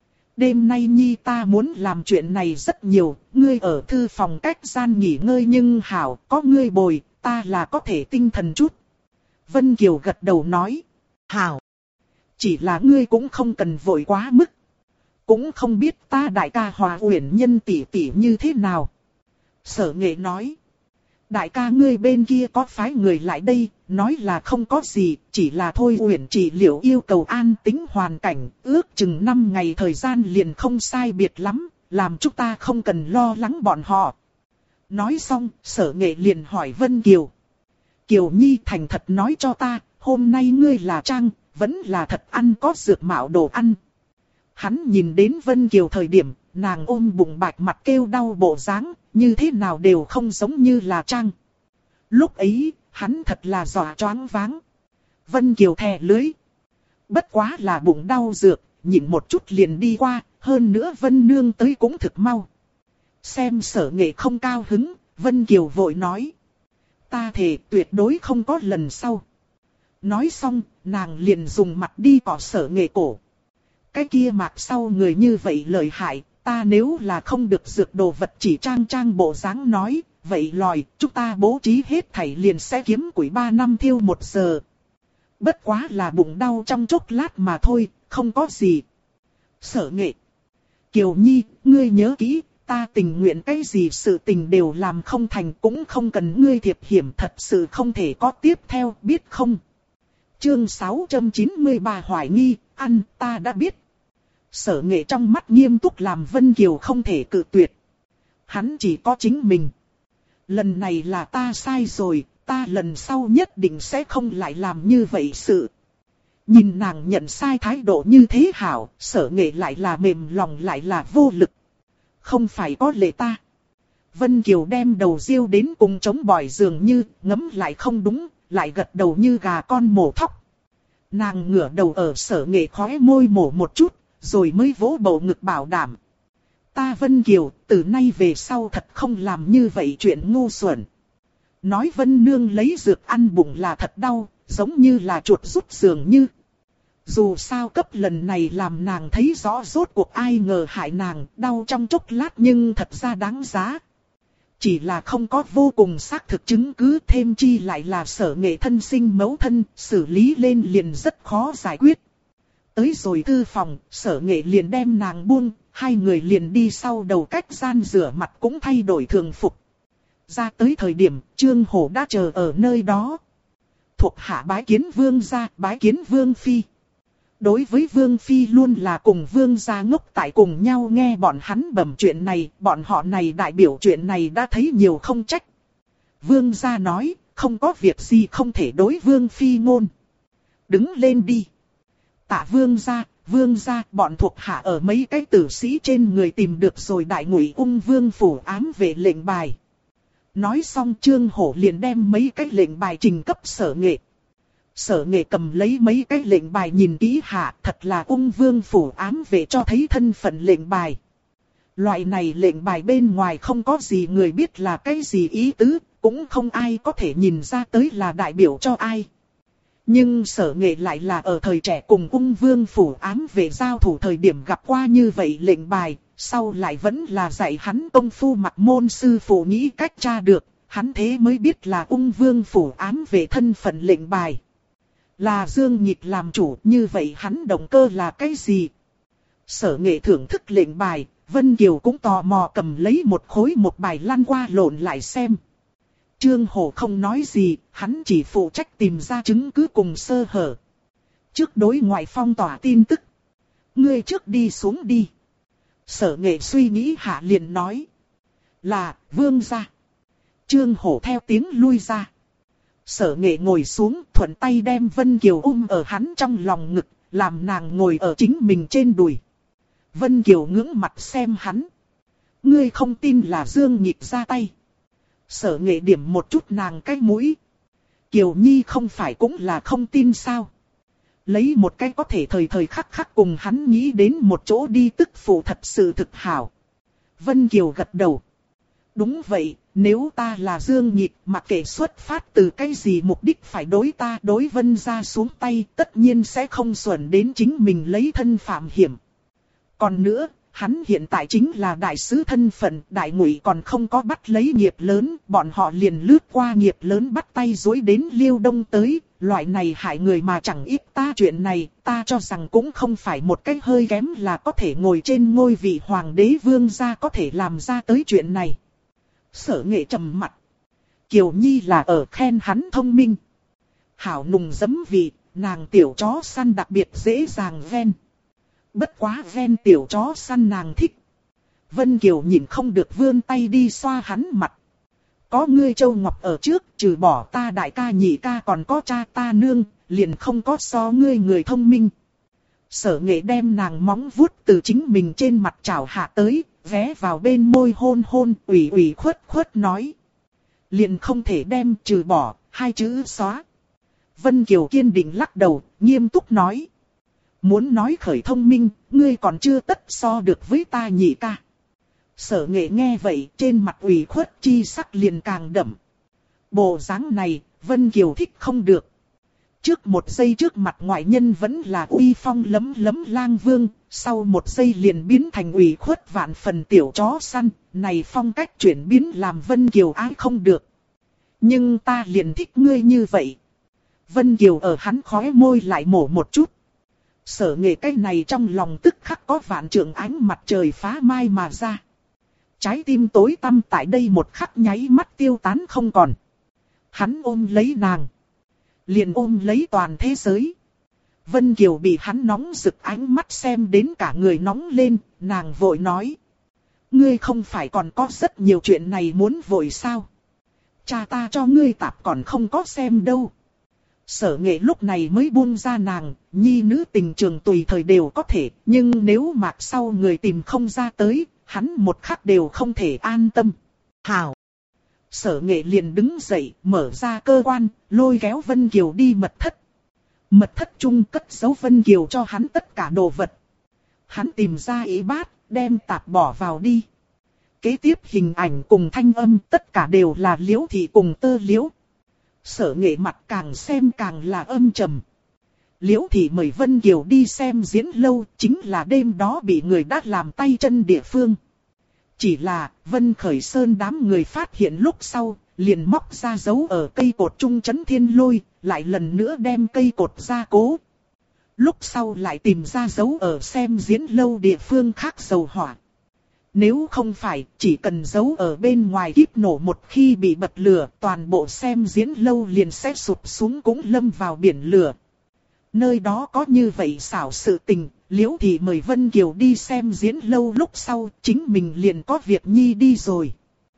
Đêm nay Nhi ta muốn làm chuyện này rất nhiều, ngươi ở thư phòng cách gian nghỉ ngơi nhưng hảo, có ngươi bồi, ta là có thể tinh thần chút. Vân Kiều gật đầu nói, hảo. Chỉ là ngươi cũng không cần vội quá mức. Cũng không biết ta đại ca Hòa Uyển Nhân tỷ tỷ như thế nào. Sở Nghệ nói, đại ca ngươi bên kia có phái người lại đây, nói là không có gì, chỉ là thôi Uyển trị liệu yêu cầu an tĩnh hoàn cảnh, ước chừng 5 ngày thời gian liền không sai biệt lắm, làm chúng ta không cần lo lắng bọn họ. Nói xong, Sở Nghệ liền hỏi Vân Kiều. Kiều Nhi thành thật nói cho ta, hôm nay ngươi là trang, vẫn là thật ăn có dược mạo đồ ăn. Hắn nhìn đến Vân Kiều thời điểm, nàng ôm bụng bạch mặt kêu đau bộ dáng, như thế nào đều không giống như là trang. Lúc ấy, hắn thật là dọa choáng váng. Vân Kiều thè lưới. Bất quá là bụng đau dược, nhịn một chút liền đi qua, hơn nữa Vân Nương tới cũng thực mau. Xem Sở Nghệ không cao hứng, Vân Kiều vội nói. Ta thề tuyệt đối không có lần sau. Nói xong, nàng liền dùng mặt đi cọ Sở Nghệ cổ. Cái kia mạc sau người như vậy lợi hại, ta nếu là không được dược đồ vật chỉ trang bộ dáng nói, vậy lòi, chúng ta bố trí hết thảy liền sẽ kiếm củi 3 năm thiêu 1 giờ. Bất quá là bụng đau trong chốc lát mà thôi, không có gì. Sở Nghệ. Kiều Nhi, ngươi nhớ kỹ, ta tình nguyện cái gì sự tình đều làm không thành cũng không cần ngươi thiệp hiểm, thật sự không thể có tiếp theo, biết không? Chương 693 hoài nghi, ăn, ta đã biết. Sở Nghệ trong mắt nghiêm túc làm Vân Kiều không thể cự tuyệt. Hắn chỉ có chính mình. Lần này là ta sai rồi, ta lần sau nhất định sẽ không lại làm như vậy sự. Nhìn nàng nhận sai thái độ như thế hảo, Sở Nghệ lại là mềm lòng lại là vô lực. Không phải có lệ ta. Vân Kiều đem đầu riêu đến cùng chống bỏi dường như, ngấm lại không đúng, lại gật đầu như gà con mổ thóc. Nàng ngửa đầu ở Sở Nghệ khóe môi mổ một chút, rồi mới vỗ bầu ngực bảo đảm. Ta Vân Kiều, từ nay về sau thật không làm như vậy chuyện ngu xuẩn. Nói Vân Nương lấy dược ăn bụng là thật đau, giống như là chuột rút dường như. Dù sao cấp lần này làm nàng thấy rõ rốt cuộc ai ngờ hại nàng, đau trong chốc lát nhưng thật ra đáng giá. Chỉ là không có vô cùng xác thực chứng cứ, thêm chi lại là Sở Nghệ thân sinh mẫu thân, xử lý lên liền rất khó giải quyết. Tới rồi thư phòng, Sở Nghệ liền đem nàng buông, hai người liền đi sau đầu cách gian rửa mặt cũng thay đổi thường phục. Ra tới thời điểm, Trương Hổ đã chờ ở nơi đó. Thuộc hạ bái kiến vương gia, bái kiến vương phi. Đối với vương phi luôn là cùng vương gia ngốc tại cùng nhau nghe bọn hắn bẩm chuyện này, bọn họ này đại biểu chuyện này đã thấy nhiều không trách. Vương gia nói, không có việc gì không thể đối vương phi ngôn. Đứng lên đi. Tạ vương gia, bọn thuộc hạ ở mấy cái tử sĩ trên người tìm được rồi đại ngụy ung vương phủ ám về lệnh bài. Nói xong Trương Hổ liền đem mấy cái lệnh bài trình cấp Sở Nghệ. Sở Nghệ cầm lấy mấy cái lệnh bài nhìn kỹ hạ, thật là ung vương phủ ám về cho thấy thân phận lệnh bài. Loại này lệnh bài bên ngoài không có gì người biết là cái gì ý tứ, cũng không ai có thể nhìn ra tới là đại biểu cho ai. Nhưng Sở Nghệ lại là ở thời trẻ cùng ung vương phủ ám về giao thủ thời điểm gặp qua như vậy lệnh bài, sau lại vẫn là dạy hắn công phu mặc môn sư phụ nghĩ cách tra được, hắn thế mới biết là ung vương phủ ám về thân phận lệnh bài. Là Dương Nhịp làm chủ, như vậy hắn động cơ là cái gì? Sở Nghệ thưởng thức lệnh bài, Vân Kiều cũng tò mò cầm lấy một khối một bài lăn qua lộn lại xem. Trương Hổ không nói gì, hắn chỉ phụ trách tìm ra chứng cứ cùng sơ hở. Trước đối ngoại phong tỏa tin tức. Ngươi trước đi xuống đi. Sở Nghệ suy nghĩ hạ liền nói. Là, vương gia. Trương Hổ theo tiếng lui ra. Sở Nghệ ngồi xuống, thuận tay đem Vân Kiều ở hắn trong lòng ngực, làm nàng ngồi ở chính mình trên đùi. Vân Kiều ngưỡng mặt xem hắn. Ngươi không tin là Dương Nhịp ra tay. Sở Nghệ điểm một chút nàng cái mũi. Kiều Nhi không phải cũng là không tin sao. Lấy một cái có thể thời thời khắc khắc cùng hắn nghĩ đến một chỗ đi tức phụ thật sự thực hảo. Vân Kiều gật đầu. Đúng vậy, nếu ta là Dương Nhịp mặc kệ xuất phát từ cái gì mục đích phải đối ta đối Vân gia xuống tay, tất nhiên sẽ không xuẩn đến chính mình lấy thân phạm hiểm. Còn nữa, hắn hiện tại chính là đại sứ thân phận, đại ngụy còn không có bắt lấy nghiệp lớn, bọn họ liền lướt qua nghiệp lớn bắt tay dối đến Liêu Đông tới, loại này hại người mà chẳng ít ta chuyện này, ta cho rằng cũng không phải một cách hơi kém là có thể ngồi trên ngôi vị hoàng đế vương gia có thể làm ra tới chuyện này. Sở Nghệ trầm mặt. Kiều Nhi là ở khen hắn thông minh. Hảo nùng giấm vị, nàng tiểu chó săn đặc biệt dễ dàng ven. Bất quá ven tiểu chó săn nàng thích. Vân Kiều nhìn không được vươn tay đi xoa hắn mặt. Có ngươi Châu Ngọc ở trước, trừ bỏ ta đại ca nhị ca còn có cha ta nương, liền không có so ngươi người thông minh. Sở Nghệ đem nàng móng vuốt từ chính mình trên mặt chảo hạ tới, ghé vào bên môi hôn hôn, ủy khuất khuất nói. Liền không thể đem trừ bỏ, hai chữ xóa. Vân Kiều kiên định lắc đầu, nghiêm túc nói. Muốn nói khởi thông minh, ngươi còn chưa tất so được với ta nhị ca. Sở Nghệ nghe vậy, trên mặt ủy khuất chi sắc liền càng đậm. Bộ dáng này, Vân Kiều thích không được. Trước một giây trước mặt ngoại nhân vẫn là uy phong lấm lấm lang vương, sau một giây liền biến thành ủy khuất vạn phần tiểu chó săn, này phong cách chuyển biến làm Vân Kiều ái không được. Nhưng ta liền thích ngươi như vậy. Vân Kiều ở hắn khóe môi lại mổ một chút. Sở Nghệ cái này trong lòng tức khắc có vạn trượng ánh mặt trời phá mai mà ra. Trái tim tối tăm tại đây một khắc nháy mắt tiêu tán không còn. Hắn ôm lấy nàng. Liền ôm lấy toàn thế giới. Vân Kiều bị hắn nóng rực ánh mắt xem đến cả người nóng lên, nàng vội nói. Ngươi không phải còn có rất nhiều chuyện này muốn vội sao? Cha ta cho ngươi tạp còn không có xem đâu. Sở Nghệ lúc này mới buông ra nàng, nhi nữ tình trường tùy thời đều có thể, nhưng nếu mạc sau người tìm không ra tới, hắn một khắc đều không thể an tâm. Hảo! Sở Nghệ liền đứng dậy, mở ra cơ quan, lôi kéo Vân Kiều đi mật thất. Mật thất chung cất giấu Vân Kiều cho hắn tất cả đồ vật. Hắn tìm ra ý bát, đem tạp bỏ vào đi. Kế tiếp hình ảnh cùng thanh âm tất cả đều là Liễu Thị cùng Tơ Liễu. Sở Nghệ mặt càng xem càng là âm trầm. Liễu Thị mời Vân Kiều đi xem diễn lâu, chính là đêm đó bị người đã làm tay chân địa phương. Chỉ là Vân Khởi Sơn đám người phát hiện lúc sau, liền móc ra dấu ở cây cột trung trấn thiên lôi, lại lần nữa đem cây cột ra cố. Lúc sau lại tìm ra dấu ở xem diễn lâu địa phương khác dầu hỏa. Nếu không phải, chỉ cần giấu ở bên ngoài kíp nổ một khi bị bật lửa, toàn bộ xem diễn lâu liền sẽ sụp xuống cũng lâm vào biển lửa. Nơi đó có như vậy xảo sự tình, Liễu Thị mời Vân Kiều đi xem diễn lâu lúc sau, chính mình liền có việc Nhi đi rồi.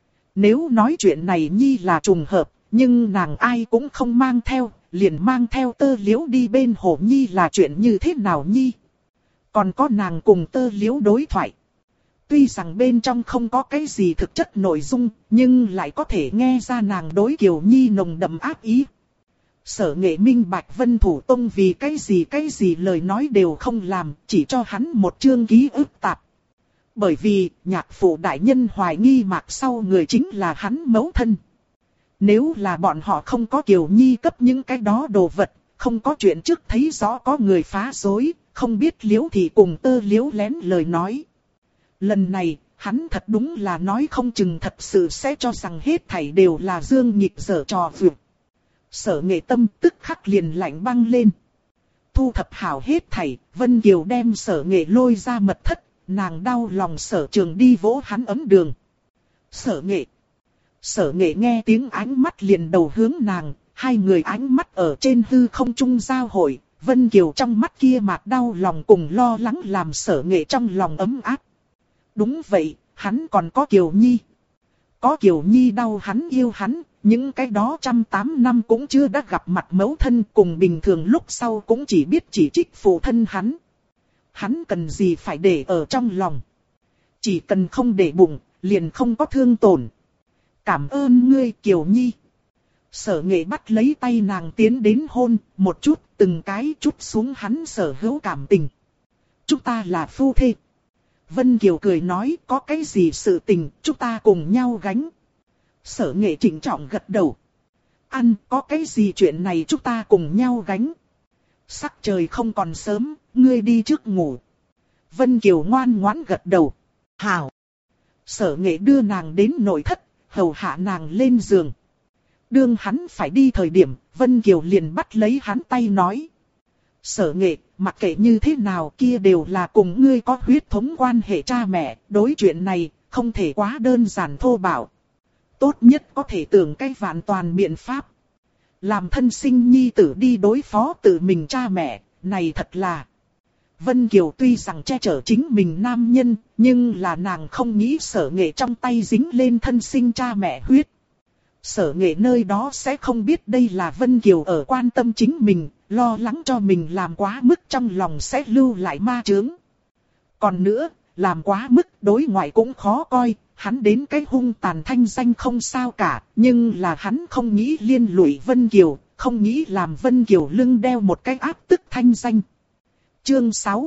Nếu nói chuyện này Nhi là trùng hợp, nhưng nàng ai cũng không mang theo, liền mang theo Tơ Liễu đi bên hồ Nhi là chuyện như thế nào Nhi. Còn có nàng cùng Tơ Liễu đối thoại. Tuy rằng bên trong không có cái gì thực chất nội dung, nhưng lại có thể nghe ra nàng đối Kiều Nhi nồng đậm ác ý. Sở Nghệ minh bạch Vân Thủ Tông vì cái gì lời nói đều không làm, chỉ cho hắn một chương ký ức tạp. Bởi vì, nhạc phụ đại nhân hoài nghi mạc sau người chính là hắn mẫu thân. Nếu là bọn họ không có Kiều Nhi cấp những cái đó đồ vật, không có chuyện trước thấy rõ có người phá rối, không biết Liễu Thị cùng Tơ Liễu lén lời nói. Lần này, hắn thật đúng là nói không chừng thật sự sẽ cho rằng hết thảy đều là Dương Nhịp giở trò vượt. Sở Nghệ tâm tức khắc liền lạnh băng lên. Thu thập hảo hết thảy, Vân Kiều đem Sở Nghệ lôi ra mật thất, nàng đau lòng Sở Trường đi vỗ hắn ấm đường. Sở Nghệ. Sở Nghệ nghe tiếng ánh mắt liền đầu hướng nàng, hai người ánh mắt ở trên hư không trung giao hội, Vân Kiều trong mắt kia mạc đau lòng cùng lo lắng làm Sở Nghệ trong lòng ấm áp. Đúng vậy, hắn còn có Kiều Nhi. Có Kiều Nhi đau hắn yêu hắn, những cái đó 108 năm cũng chưa đã gặp mặt mẫu thân cùng bình thường lúc sau cũng chỉ biết chỉ trích phụ thân hắn. Hắn cần gì phải để ở trong lòng. Chỉ cần không để bụng, liền không có thương tổn. Cảm ơn ngươi Kiều Nhi. Sở Nghệ bắt lấy tay nàng tiến đến hôn, một chút, từng cái chút xuống hắn sở hữu cảm tình. Chúng ta là phu thê. Vân Kiều cười nói có cái gì sự tình, chúng ta cùng nhau gánh. Sở Nghệ trịnh trọng gật đầu. Ăn, có cái gì chuyện này chúng ta cùng nhau gánh. Sắc trời không còn sớm, ngươi đi trước ngủ. Vân Kiều ngoan ngoãn gật đầu. Hảo. Sở Nghệ đưa nàng đến nội thất, hầu hạ nàng lên giường. Đương hắn phải đi thời điểm, Vân Kiều liền bắt lấy hắn tay nói. Sở Nghệ, mặc kệ như thế nào kia đều là cùng ngươi có huyết thống quan hệ cha mẹ, đối chuyện này, không thể quá đơn giản thô bạo. Tốt nhất có thể tưởng cái vạn toàn biện pháp. Làm thân sinh nhi tử đi đối phó tự mình cha mẹ, này thật là. Vân Kiều tuy rằng che chở chính mình nam nhân, nhưng là nàng không nghĩ Sở Nghệ trong tay dính lên thân sinh cha mẹ huyết. Sở Nghệ nơi đó sẽ không biết đây là Vân Kiều ở quan tâm chính mình, lo lắng cho mình làm quá mức trong lòng sẽ lưu lại ma chướng. Còn nữa, làm quá mức đối ngoại cũng khó coi, hắn đến cái hung tàn thanh danh không sao cả, nhưng là hắn không nghĩ liên lụy Vân Kiều, không nghĩ làm Vân Kiều lưng đeo một cái áp tức thanh danh. Chương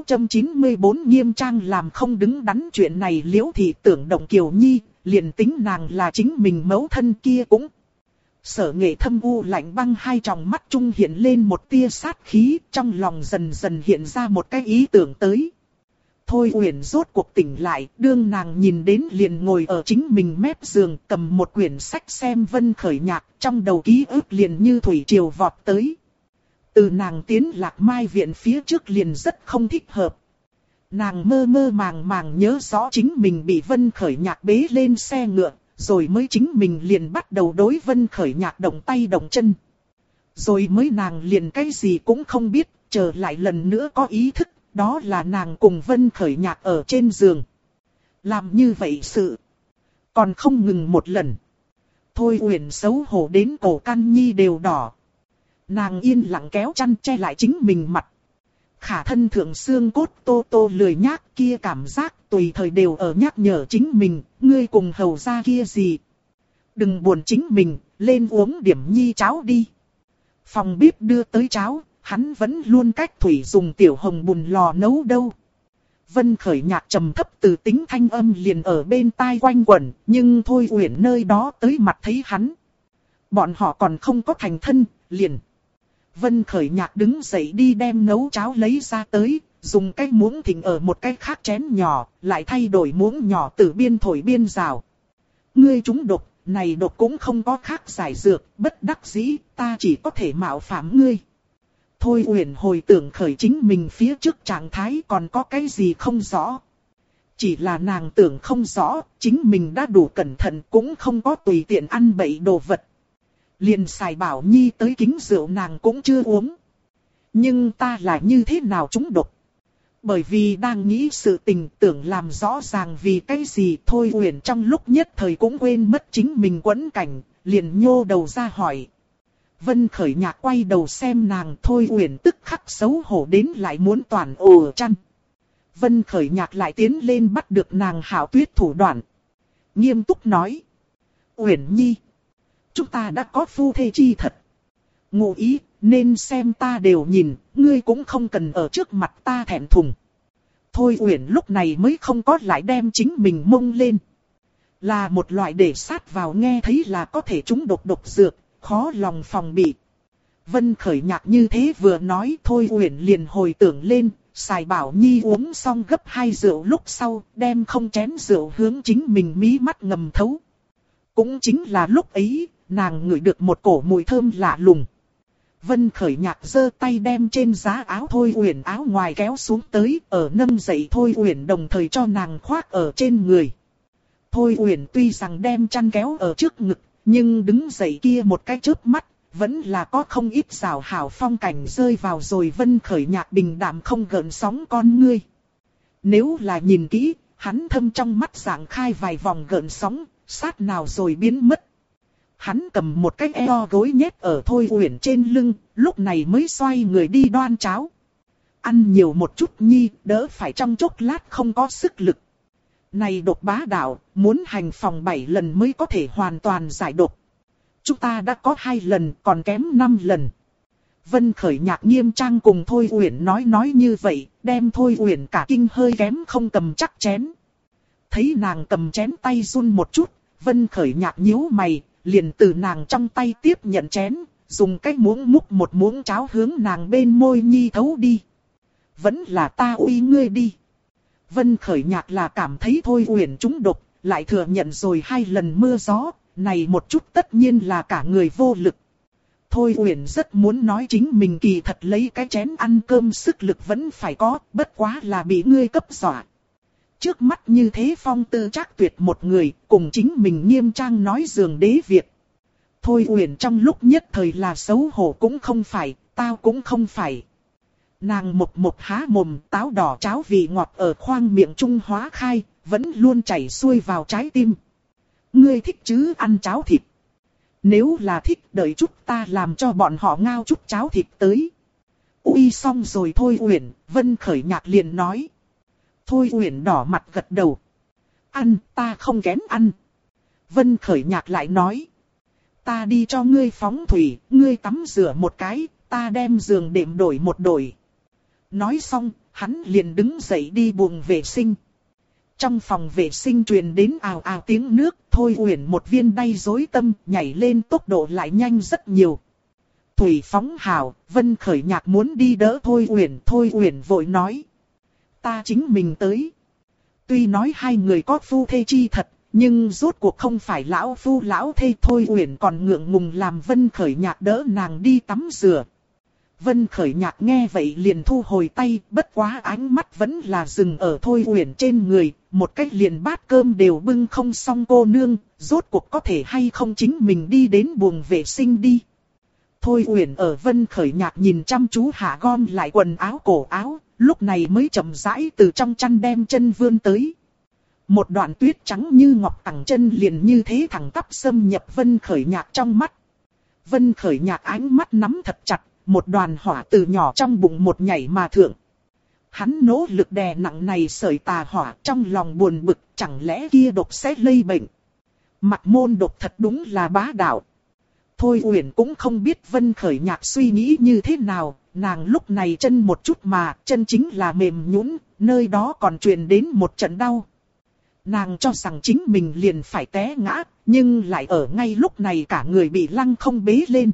694 nghiêm trang làm không đứng đắn chuyện này Liễu Thị tưởng động Kiều Nhi, liền tính nàng là chính mình mẫu thân kia cũng. Sở Nghệ thâm u lạnh băng hai tròng mắt trung hiện lên một tia sát khí, trong lòng dần dần hiện ra một cái ý tưởng tới. Thôi Uyển rốt cuộc tỉnh lại, đương nàng nhìn đến liền ngồi ở chính mình mép giường cầm một quyển sách xem Vân Khởi nhạc, trong đầu ký ức liền như thủy triều vọt tới. Từ nàng tiến Lạc Mai viện phía trước liền rất không thích hợp. Nàng mơ mơ màng màng nhớ rõ chính mình bị Vân Khởi Nhạc bế lên xe ngựa, rồi mới chính mình liền bắt đầu đối Vân Khởi Nhạc động tay động chân. Rồi mới nàng liền cái gì cũng không biết, trở lại lần nữa có ý thức, đó là nàng cùng Vân Khởi Nhạc ở trên giường. Làm như vậy sự, còn không ngừng một lần. Thôi Uyển xấu hổ đến cổ căn nhi đều đỏ. Nàng yên lặng kéo chăn che lại chính mình mặt. Khả thân thượng xương cốt tô tô lười nhác kia cảm giác tùy thời đều ở nhắc nhở chính mình, ngươi cùng hầu ra kia gì. Đừng buồn chính mình, lên uống điểm nhi cháo đi. Phòng bếp đưa tới cháo, hắn vẫn luôn cách thủy dùng tiểu hồng bùn lò nấu đâu. Vân Khởi Nhạc trầm thấp từ tính thanh âm liền ở bên tai quanh quẩn, nhưng Thôi Uyển nơi đó tới mặt thấy hắn. Bọn họ còn không có thành thân, liền. Vân Khởi Nhạc đứng dậy đi đem nấu cháo lấy ra tới, dùng cái muỗng thịnh ở một cái khác chén nhỏ, lại thay đổi muỗng nhỏ từ biên thổi biên rào. Ngươi trúng độc, này độc cũng không có khác giải dược, bất đắc dĩ, ta chỉ có thể mạo phạm ngươi. Thôi Uyển hồi tưởng khởi chính mình phía trước trạng thái còn có cái gì không rõ. Chỉ là nàng tưởng không rõ, chính mình đã đủ cẩn thận cũng không có tùy tiện ăn bậy đồ vật. Liền xài Bảo Nhi tới kính rượu nàng cũng chưa uống. Nhưng ta là như thế nào trúng độc? Bởi vì đang nghĩ sự tình tưởng làm rõ ràng vì cái gì Thôi Uyển trong lúc nhất thời cũng quên mất chính mình quẫn cảnh, liền nhô đầu ra hỏi. Vân Khởi Nhạc quay đầu xem nàng Thôi Uyển tức khắc xấu hổ đến lại muốn toàn ồ chăn. Vân Khởi Nhạc lại tiến lên bắt được nàng hảo tuyết thủ đoạn. Nghiêm túc nói. Uyển Nhi. Chúng ta đã có phu thê chi thật. Ngụ ý, nên xem ta đều nhìn, ngươi cũng không cần ở trước mặt ta thẹn thùng. Thôi Uyển lúc này mới không có lại đem chính mình mông lên. Là một loại để sát vào nghe thấy là có thể trúng độc dược, khó lòng phòng bị. Vân Khởi Nhạc như thế vừa nói Thôi Uyển liền hồi tưởng lên, xài Bảo Nhi uống xong gấp 2 rượu lúc sau, đem không chén rượu hướng chính mình mí mắt ngầm thấu. Cũng chính là lúc ấy, nàng ngửi được một cổ mùi thơm lạ lùng. Vân Khởi Nhạc giơ tay đem trên giá áo Thôi Uyển áo ngoài kéo xuống tới, ở nâng dậy Thôi Uyển đồng thời cho nàng khoác ở trên người. Thôi Uyển tuy rằng đem chăn kéo ở trước ngực, nhưng đứng dậy kia một cái chớp mắt, vẫn là có không ít rào hảo phong cảnh rơi vào rồi Vân Khởi Nhạc bình đạm không gợn sóng con ngươi. Nếu là nhìn kỹ, hắn thâm trong mắt dạng khai vài vòng gợn sóng, sát nào rồi biến mất. Hắn cầm một cái eo gối nhét ở Thôi Uyển trên lưng, lúc này mới xoay người đi đoan cháo. Ăn nhiều một chút nhi, đỡ phải trong chốc lát không có sức lực. Này độc bá đạo, muốn hành phòng 7 lần mới có thể hoàn toàn giải độc. Chúng ta đã có 2 lần, còn kém 5 lần. Vân Khởi Nhạc nghiêm trang cùng Thôi Uyển nói như vậy, đem Thôi Uyển cả kinh hơi kém không cầm chắc chén. Thấy nàng cầm chén tay run một chút, Vân Khởi Nhạc nhíu mày, liền từ nàng trong tay tiếp nhận chén, dùng cái muỗng múc một muỗng cháo hướng nàng bên môi nhi thấu đi. Vẫn là ta uy ngươi đi. Vân Khởi Nhạc là cảm thấy Thôi Uyển trúng độc, lại thừa nhận rồi 2 lần mưa gió, này một chút tất nhiên là cả người vô lực. Thôi Uyển rất muốn nói chính mình kỳ thật lấy cái chén ăn cơm sức lực vẫn phải có, bất quá là bị ngươi cấp dọa. Trước mắt như thế phong tư trác tuyệt một người, cùng chính mình nghiêm trang nói giường đế việc. Thôi Uyển trong lúc nhất thời là xấu hổ cũng không phải, tao cũng không phải. Nàng một há mồm, táo đỏ cháo vị ngọt ở khoang miệng trung hóa khai, vẫn luôn chảy xuôi vào trái tim. Ngươi thích chứ ăn cháo thịt. Nếu là thích đợi chút ta làm cho bọn họ ngao chút cháo thịt tới. Ui xong rồi Thôi Uyển, Vân Khởi Nhạc liền nói. Thôi Uyển đỏ mặt gật đầu. Ăn, ta không kén ăn. Vân Khởi Nhạc lại nói. Ta đi cho ngươi phóng thủy, ngươi tắm rửa một cái, ta đem giường đệm đổi một đổi. Nói xong, hắn liền đứng dậy đi buồng vệ sinh. Trong phòng vệ sinh truyền đến ào ào tiếng nước, Thôi Uyển một viên đay rối tâm, nhảy lên tốc độ lại nhanh rất nhiều. Thủy phóng hào, Vân Khởi Nhạc muốn đi đỡ Thôi Uyển vội nói. Ta chính mình tới. Tuy nói hai người có phu thê chi thật, nhưng rốt cuộc không phải lão phu lão thê. Thôi Uyển còn ngượng ngùng làm Vân Khởi Nhạc đỡ nàng đi tắm rửa. Vân Khởi Nhạc nghe vậy liền thu hồi tay, bất quá ánh mắt vẫn là dừng ở Thôi Uyển trên người, một cách liền bát cơm đều bưng không xong cô nương, rốt cuộc có thể hay không chính mình đi đến buồng vệ sinh đi. Thôi Uyển ở Vân Khởi Nhạc nhìn chăm chú hạ gom lại quần áo cổ áo, lúc này mới chậm rãi từ trong chăn đem chân vươn tới. Một đoạn tuyết trắng như ngọc cẳng chân liền như thế thẳng tắp xâm nhập Vân Khởi Nhạc trong mắt. Vân Khởi Nhạc ánh mắt nắm thật chặt, một đoàn hỏa từ nhỏ trong bụng một nhảy mà thượng. Hắn nỗ lực đè nặng này sợi tà hỏa, trong lòng buồn bực, chẳng lẽ kia độc sẽ lây bệnh. Mặt môn độc thật đúng là bá đạo. Thôi Uyển cũng không biết Vân Khởi Nhạc suy nghĩ như thế nào, nàng lúc này chân một chút mà, chân chính là mềm nhũn, nơi đó còn truyền đến một trận đau. Nàng cho rằng chính mình liền phải té ngã, nhưng lại ở ngay lúc này cả người bị lăng không bế lên.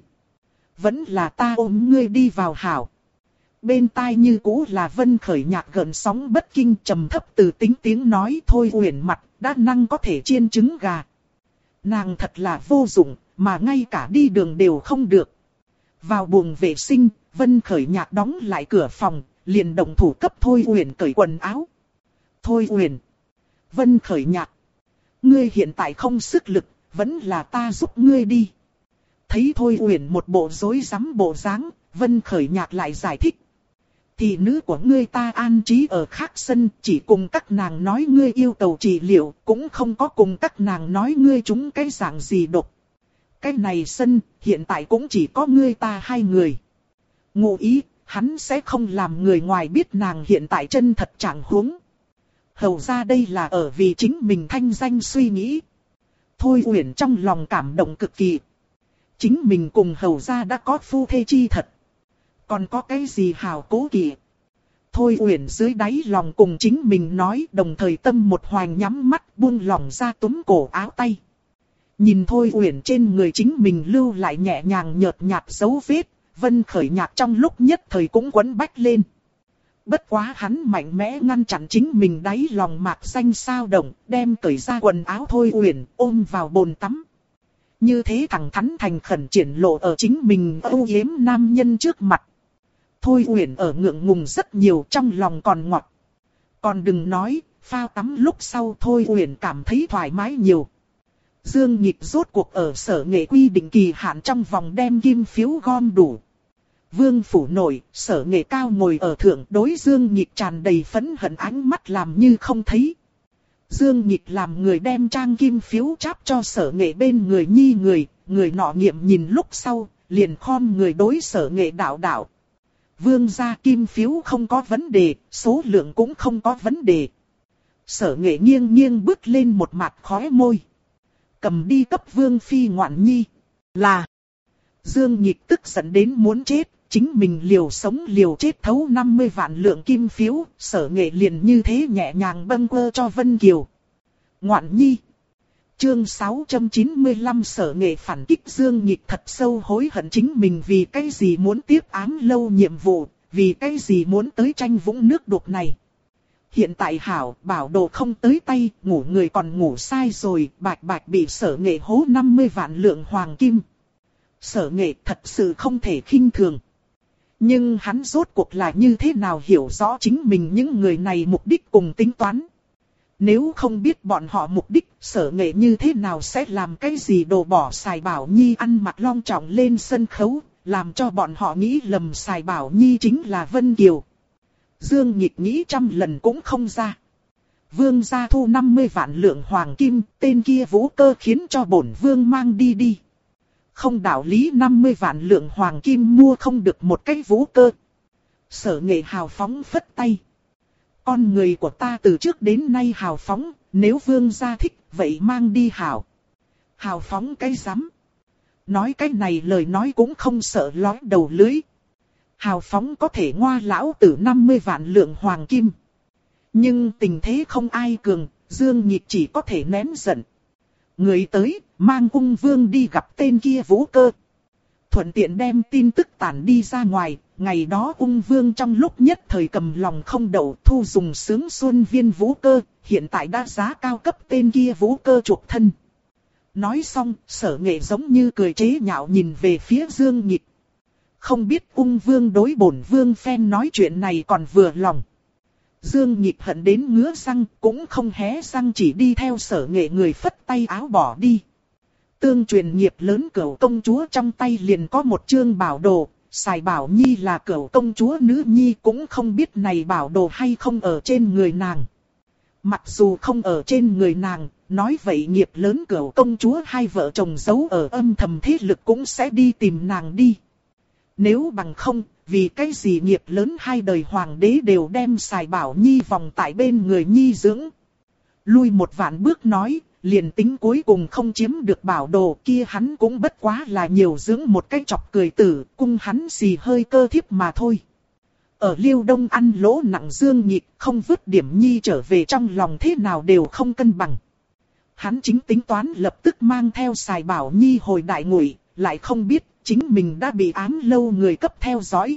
Vẫn là ta ôm ngươi đi vào hảo. Bên tai như cũ là Vân Khởi Nhạc gợn sóng bất kinh trầm thấp từ tính tiếng nói. Thôi Uyển mặt đã năng có thể chiên trứng gà. Nàng thật là vô dụng, mà ngay cả đi đường đều không được. Vào buồng vệ sinh, Vân Khởi Nhạc đóng lại cửa phòng, liền động thủ cấp Thôi Uyển cởi quần áo. Thôi Uyển, Vân Khởi Nhạc, ngươi hiện tại không sức lực, vẫn là ta giúp ngươi đi. Thấy Thôi Uyển một bộ rối rắm bộ dáng, Vân Khởi Nhạc lại giải thích. Thị nữ của ngươi ta an trí ở khác sân, chỉ cùng các nàng nói ngươi yêu cầu trị liệu, cũng không có cùng các nàng nói ngươi trúng cái dạng gì độc. Cái này sân, hiện tại cũng chỉ có ngươi ta hai người. Ngụ ý, hắn sẽ không làm người ngoài biết nàng hiện tại chân thật trạng huống. Hầu ra đây là ở vì chính mình thanh danh suy nghĩ. Thôi Uyển trong lòng cảm động cực kỳ. Chính mình cùng hầu ra đã có phu thê chi thật. Còn có cái gì hào cố kỵ. Thôi Uyển dưới đáy lòng cùng chính mình nói, đồng thời tâm một hoành nhắm mắt buông lỏng ra túm cổ áo tay. Nhìn Thôi Uyển trên người chính mình lưu lại nhẹ nhàng nhợt nhạt dấu vết, Vân Khởi Nhạc trong lúc nhất thời cũng quấn bách lên. Bất quá hắn mạnh mẽ ngăn chặn chính mình đáy lòng mạc xanh sao động, đem cởi ra quần áo Thôi Uyển ôm vào bồn tắm. Như thế thẳng thắn thành khẩn triển lộ ở chính mình âu yếm nam nhân trước mặt. Thôi Uyển ở ngượng ngùng rất nhiều, trong lòng còn ngọt. Còn đừng nói, phao tắm lúc sau Thôi Uyển cảm thấy thoải mái nhiều. Dương Nhịch rốt cuộc ở Sở Nghệ quy định kỳ hạn trong vòng đem kim phiếu gom đủ. Vương phủ nội, Sở Nghệ cao ngồi ở thượng, đối Dương Nhịch tràn đầy phẫn hận ánh mắt làm như không thấy. Dương Nhịch làm người đem trang kim phiếu cháp cho Sở Nghệ bên người nhi người nọ nghiệm nhìn lúc sau, liền khom người đối Sở Nghệ đạo đạo. Vương gia kim phiếu không có vấn đề, số lượng cũng không có vấn đề. Sở Nghệ nghiêng nghiêng bước lên một mặt khóe môi. Cầm đi cấp Vương phi ngoạn nhi. Là. Dương Nhịch tức giận đến muốn chết, chính mình liều sống liều chết thấu 50 vạn lượng kim phiếu, Sở Nghệ liền như thế nhẹ nhàng bâng quơ cho Vân Kiều. Ngoạn nhi. Chương 695 Sở Nghệ phản kích. Dương Nhịch thật sâu hối hận chính mình vì cái gì muốn tiếp ám lâu nhiệm vụ, vì cái gì muốn tới tranh vũng nước đục này. Hiện tại hảo, bảo đồ không tới tay, ngủ người còn ngủ sai rồi, bạch bạch bị Sở Nghệ hố 50 vạn lượng hoàng kim. Sở Nghệ thật sự không thể khinh thường. Nhưng hắn rốt cuộc là như thế nào hiểu rõ chính mình những người này mục đích cùng tính toán. Nếu không biết bọn họ mục đích, Sở Nghệ như thế nào sẽ làm cái gì đồ bỏ Sài Bảo Nhi ăn mặc long trọng lên sân khấu, làm cho bọn họ nghĩ lầm Sài Bảo Nhi chính là Vân Kiều. Dương Nhịch nghĩ trăm lần cũng không ra. Vương gia thu 50 vạn lượng hoàng kim, tên kia Vũ Cơ khiến cho bổn vương mang đi đi. Không đạo lý 50 vạn lượng hoàng kim mua không được một cái Vũ Cơ. Sở Nghệ hào phóng phất tay. Con người của ta từ trước đến nay hào phóng, nếu vương gia thích, vậy mang đi hảo. Hào phóng cái rắm. Nói cái này lời nói cũng không sợ lói đầu lưới. Hào phóng có thể ngoa lão tử 50 vạn lượng hoàng kim. Nhưng tình thế không ai cường, Dương Nhịch chỉ có thể nén giận. Người tới, mang ung vương đi gặp tên kia Vũ Cơ. Thuận tiện đem tin tức tản đi ra ngoài, ngày đó ung vương trong lúc nhất thời cầm lòng không đậu thu dùng sướng xuân viên Vũ Cơ, hiện tại đã giá cao cấp tên kia Vũ Cơ chuộc thân. Nói xong, Sở Nghệ giống như cười chế nhạo nhìn về phía Dương Nhịch. không biết ung vương đối bổn vương phen nói chuyện này còn vừa lòng. Dương Nhịp hận đến ngứa răng, cũng không hé răng, chỉ đi theo Sở Nghệ người phất tay áo bỏ đi. Tương truyền Nghiệp lớn Cửu công chúa trong tay liền có một chương bảo đồ, Sài Bảo Nhi là Cửu công chúa nữ nhi, cũng không biết này bảo đồ hay không ở trên người nàng. Mặc dù không ở trên người nàng, nói vậy Nghiệp lớn Cửu công chúa hai vợ chồng giấu ở âm thầm thế lực cũng sẽ đi tìm nàng đi. Nếu bằng không, vì cái gì Nghiệp lớn hai đời hoàng đế đều đem Sài Bảo Nhi vòng tại bên người Nhi dưỡng. Lui một vạn bước nói, liền tính cuối cùng không chiếm được bảo đồ kia, hắn cũng bất quá là nhiều dưỡng một cái chọc cười tử, cung hắn xì hơi cơ thiếp mà thôi. Ở Liêu Đông ăn lỗ nặng Dương Nhịp, không vứt điểm Nhi trở về trong lòng thế nào đều không cân bằng. Hắn chính tính toán lập tức mang theo Sài Bảo Nhi hồi Đại Ngụy, lại không biết chính mình đã bị Ám Lâu người cấp theo dõi.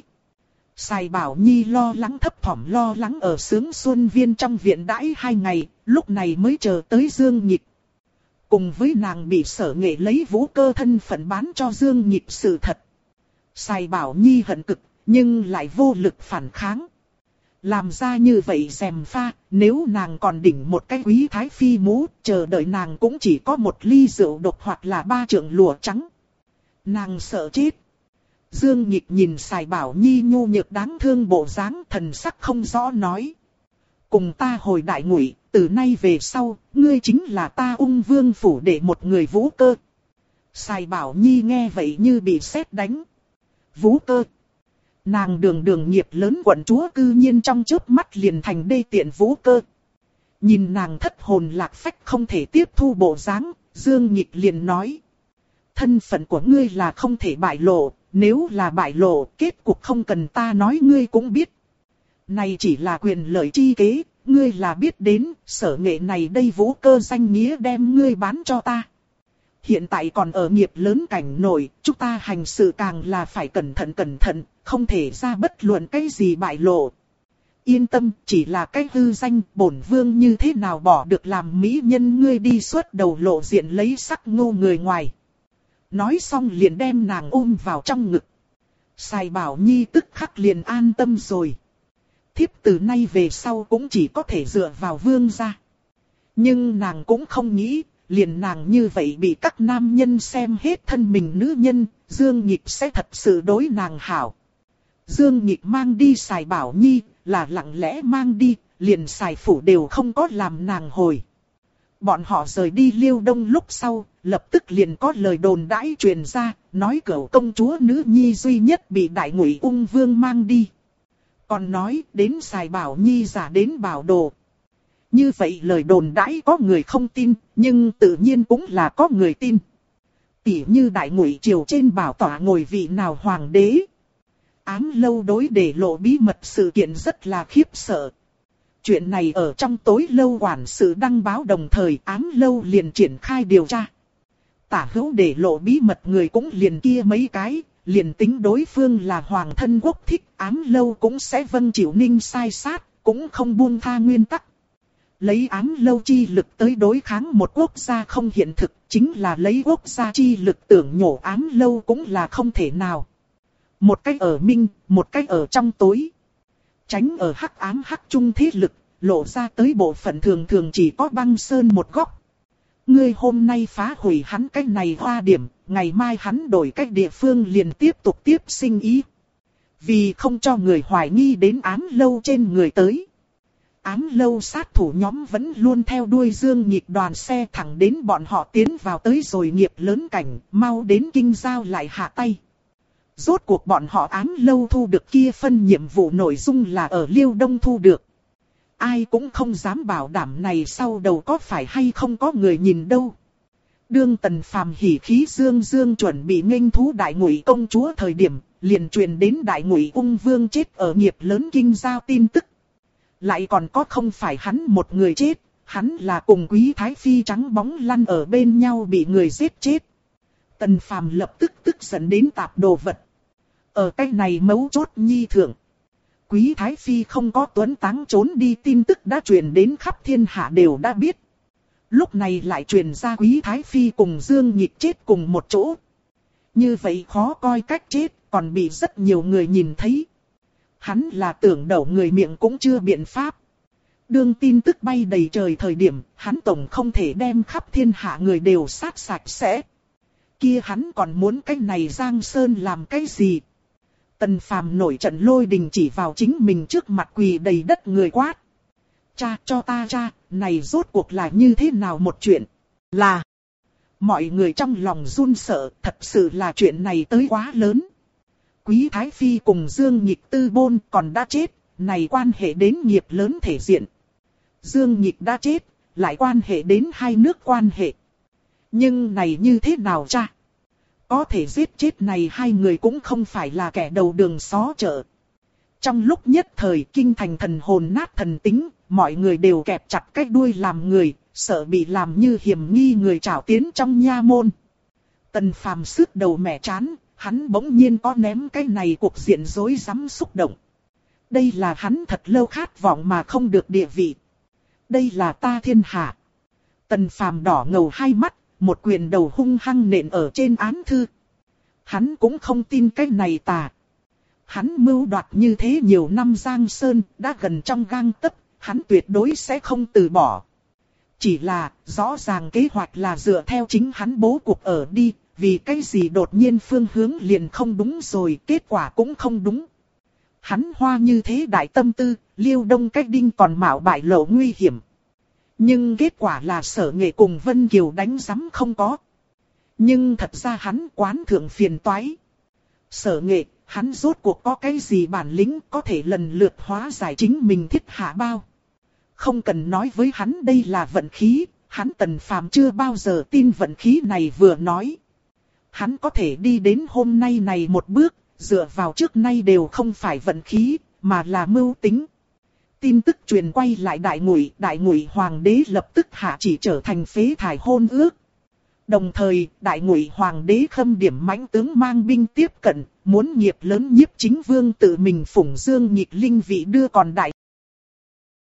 Sài Bảo Nhi lo lắng thấp thỏm lo lắng ở Sướng Xuân Viên trong viện đãi 2 ngày, lúc này mới chờ tới Dương Nhịp. Cùng với nàng bị Sở Nghệ lấy Vũ Cơ thân phận bán cho Dương Nhịp sự thật. Sài Bảo Nhi hận cực, nhưng lại vô lực phản kháng. Làm ra như vậy dèm pha, nếu nàng còn đỉnh một cái quý thái phi mũ, chờ đợi nàng cũng chỉ có một ly rượu độc hoặc là 3 trượng lụa trắng. Nàng sợ chết. Dương Nhịp nhìn Sài Bảo Nhi nhu nhược đáng thương bộ dáng, thần sắc không rõ nói. Cùng ta hồi Đại Ngụy, từ nay về sau, ngươi chính là ta Ung Vương phủ để một người Vũ Cơ. Sài Bảo Nhi nghe vậy như bị sét đánh. Vũ Cơ. Nàng đường Nghiệp lớn quận chúa cư nhiên trong chớp mắt liền thành đê tiện Vũ Cơ. Nhìn nàng thất hồn lạc phách không thể tiếp thu bộ dáng, Dương Nhịp liền nói. Thân phận của ngươi là không thể bại lộ, nếu là bại lộ, kết cục không cần ta nói ngươi cũng biết. Này chỉ là quyền lợi chi kế, ngươi là biết đến, Sở Nghệ này đây Vũ Cơ danh nghĩa đem ngươi bán cho ta. Hiện tại còn ở Nghiệp lớn cảnh nổi, chúng ta hành sự càng là phải cẩn thận, không thể ra bất luận cái gì bại lộ. Yên tâm, chỉ là cái hư danh, bổn vương như thế nào bỏ được làm mỹ nhân ngươi đi suốt đầu lộ diện lấy sắc ngu người ngoài. Nói xong liền đem nàng ôm vào trong ngực. Sài Bảo Nhi tức khắc liền an tâm rồi. Thiếp từ nay về sau cũng chỉ có thể dựa vào vương gia. Nhưng nàng cũng không nghĩ, liền nàng như vậy bị các nam nhân xem hết thân mình nữ nhân, Dương Nhịp sẽ thật sự đối nàng hảo. Dương Nhịp mang đi Sài Bảo Nhi, là lặng lẽ mang đi, liền Sài phủ đều không có làm nàng hồi. Bọn họ rời đi Liêu Đông lúc sau, lập tức liền có lời đồn đãi truyền ra, nói Cửu công chúa nữ nhi duy nhất bị Đại Ngụy Ung Vương mang đi. Còn nói đến Sài Bảo Nhi giả đến bảo đồ. Như vậy lời đồn đãi có người không tin, nhưng tự nhiên cũng là có người tin. Tỉ như Đại Ngụy triều trên bảo tọa ngồi vị nào hoàng đế. Ám Lâu đối để lộ bí mật sự kiện rất là khiếp sợ. Chuyện này ở trong tối lâu quản sự đăng báo đồng thời Ám Lâu liền triển khai điều tra. Tả hữu để lộ bí mật người cũng liền kia mấy cái, liền tính đối phương là hoàng thân quốc thích, Ám Lâu cũng sẽ vâng chịu ninh sai sát, cũng không buông tha nguyên tắc. Lấy Ám Lâu chi lực tới đối kháng một quốc gia không hiện thực, chính là lấy quốc gia chi lực tưởng nhổ Ám Lâu cũng là không thể nào. Một cách ở minh, một cách ở trong tối. Tránh ở hắc ám hắc trung thế lực, lộ ra tới bộ phận thường thường chỉ có băng sơn một góc. Ngươi hôm nay phá hủy hắn cái này hoa điểm, ngày mai hắn đổi cách địa phương liền tiếp tục tiếp sinh ý. Vì không cho người hoài nghi đến Ám Lâu trên người tới. Ám Lâu sát thủ nhóm vẫn luôn theo đuôi Dương Nhịp đoàn xe thẳng đến bọn họ tiến vào tới rồi Nghiệp lớn cảnh, mau đến kinh giao lại hạ tay. Rốt cuộc bọn họ Ám Lâu thu được kia phân nhiệm vụ nội dung là ở Liêu Đông thu được. Ai cũng không dám bảo đảm này sau đầu có phải hay không có người nhìn đâu. Đương Tần Phàm hỉ khí dương dương chuẩn bị nghênh thú Đại Ngụy công chúa thời điểm, liền truyền đến Đại Ngụy Ung Vương chết ở Nghiệp lớn kinh giao tin tức. Lại còn có không phải hắn một người chết, hắn là cùng Quý Thái Phi trắng bóng lăn ở bên nhau bị người giết chết. Tần Phàm lập tức tức giận đến tạp đồ vật. Ở cái này mấu chốt nhi thượng. Quý Thái Phi không có tuấn táng trốn đi tin tức đã truyền đến khắp thiên hạ đều đã biết. Lúc này lại truyền ra Quý Thái Phi cùng Dương Nhịp chết cùng một chỗ. Như vậy khó coi cách chết, còn bị rất nhiều người nhìn thấy. Hắn là tưởng đậu người miệng cũng chưa biện pháp. Đương tin tức bay đầy trời thời điểm, hắn tổng không thể đem khắp thiên hạ người đều sát sạch sẽ. Kia hắn còn muốn cái này Giang Sơn làm cái gì? Tần Phàm nổi trận lôi đình chỉ vào chính mình trước mặt quỳ đầy đất người quát. Cha cho ta cha, này rốt cuộc là như thế nào một chuyện? Là... Mọi người trong lòng run sợ, thật sự là chuyện này tới quá lớn. Quý Thái Phi cùng Dương Nhịch tư bôn còn đã chết, này quan hệ đến nghiệp lớn thể diện. Dương Nhịch đã chết, lại quan hệ đến hai nước quan hệ. Nhưng này như thế nào cha? Có thể giết chết này hai người cũng không phải là kẻ đầu đường xó chợ. Trong lúc nhất thời kinh thành thần hồn nát thần tính, mọi người đều kẹp chặt cái đuôi làm người, sợ bị làm như hiểm nghi người trảo tiến trong nha môn. Tần Phàm sứt đầu mẻ chán, hắn bỗng nhiên có ném cái này cuộc diện rối rắm xúc động. Đây là hắn thật lâu khát vọng mà không được địa vị. Đây là ta thiên hạ. Tần Phàm đỏ ngầu hai mắt, một quyền đầu hung hăng nện ở trên án thư. Hắn cũng không tin cái này tà. Hắn mưu đoạt như thế nhiều năm Giang Sơn, đã gần trong gang tấc, hắn tuyệt đối sẽ không từ bỏ. Chỉ là, rõ ràng kế hoạch là dựa theo chính hắn bố cục ở đi, vì cái gì đột nhiên phương hướng liền không đúng rồi, kết quả cũng không đúng. Hắn hoa như thế đại tâm tư, Liêu Đông cách đinh còn mạo bại lộ nguy hiểm. Nhưng kết quả là Sở Nghệ cùng Vân Kiều đánh rắm không có. Nhưng thật ra hắn quán thượng phiền toái. Sở Nghệ, hắn rốt cuộc có cái gì bản lĩnh có thể lần lượt hóa giải chính mình thiết hạ bao. Không cần nói với hắn đây là vận khí, hắn Tần Phàm chưa bao giờ tin vận khí này vừa nói. Hắn có thể đi đến hôm nay này một bước, dựa vào trước nay đều không phải vận khí, mà là mưu tính. Tin tức truyền quay lại Đại Ngụy Hoàng đế lập tức hạ chỉ trở thành phế thải hôn ước. Đồng thời, Đại Ngụy Hoàng đế khâm điểm mãnh tướng mang binh tiếp cận, muốn nghiệp lớn nhiếp chính vương tự mình phủng Dương Nhịch linh vị đưa còn đại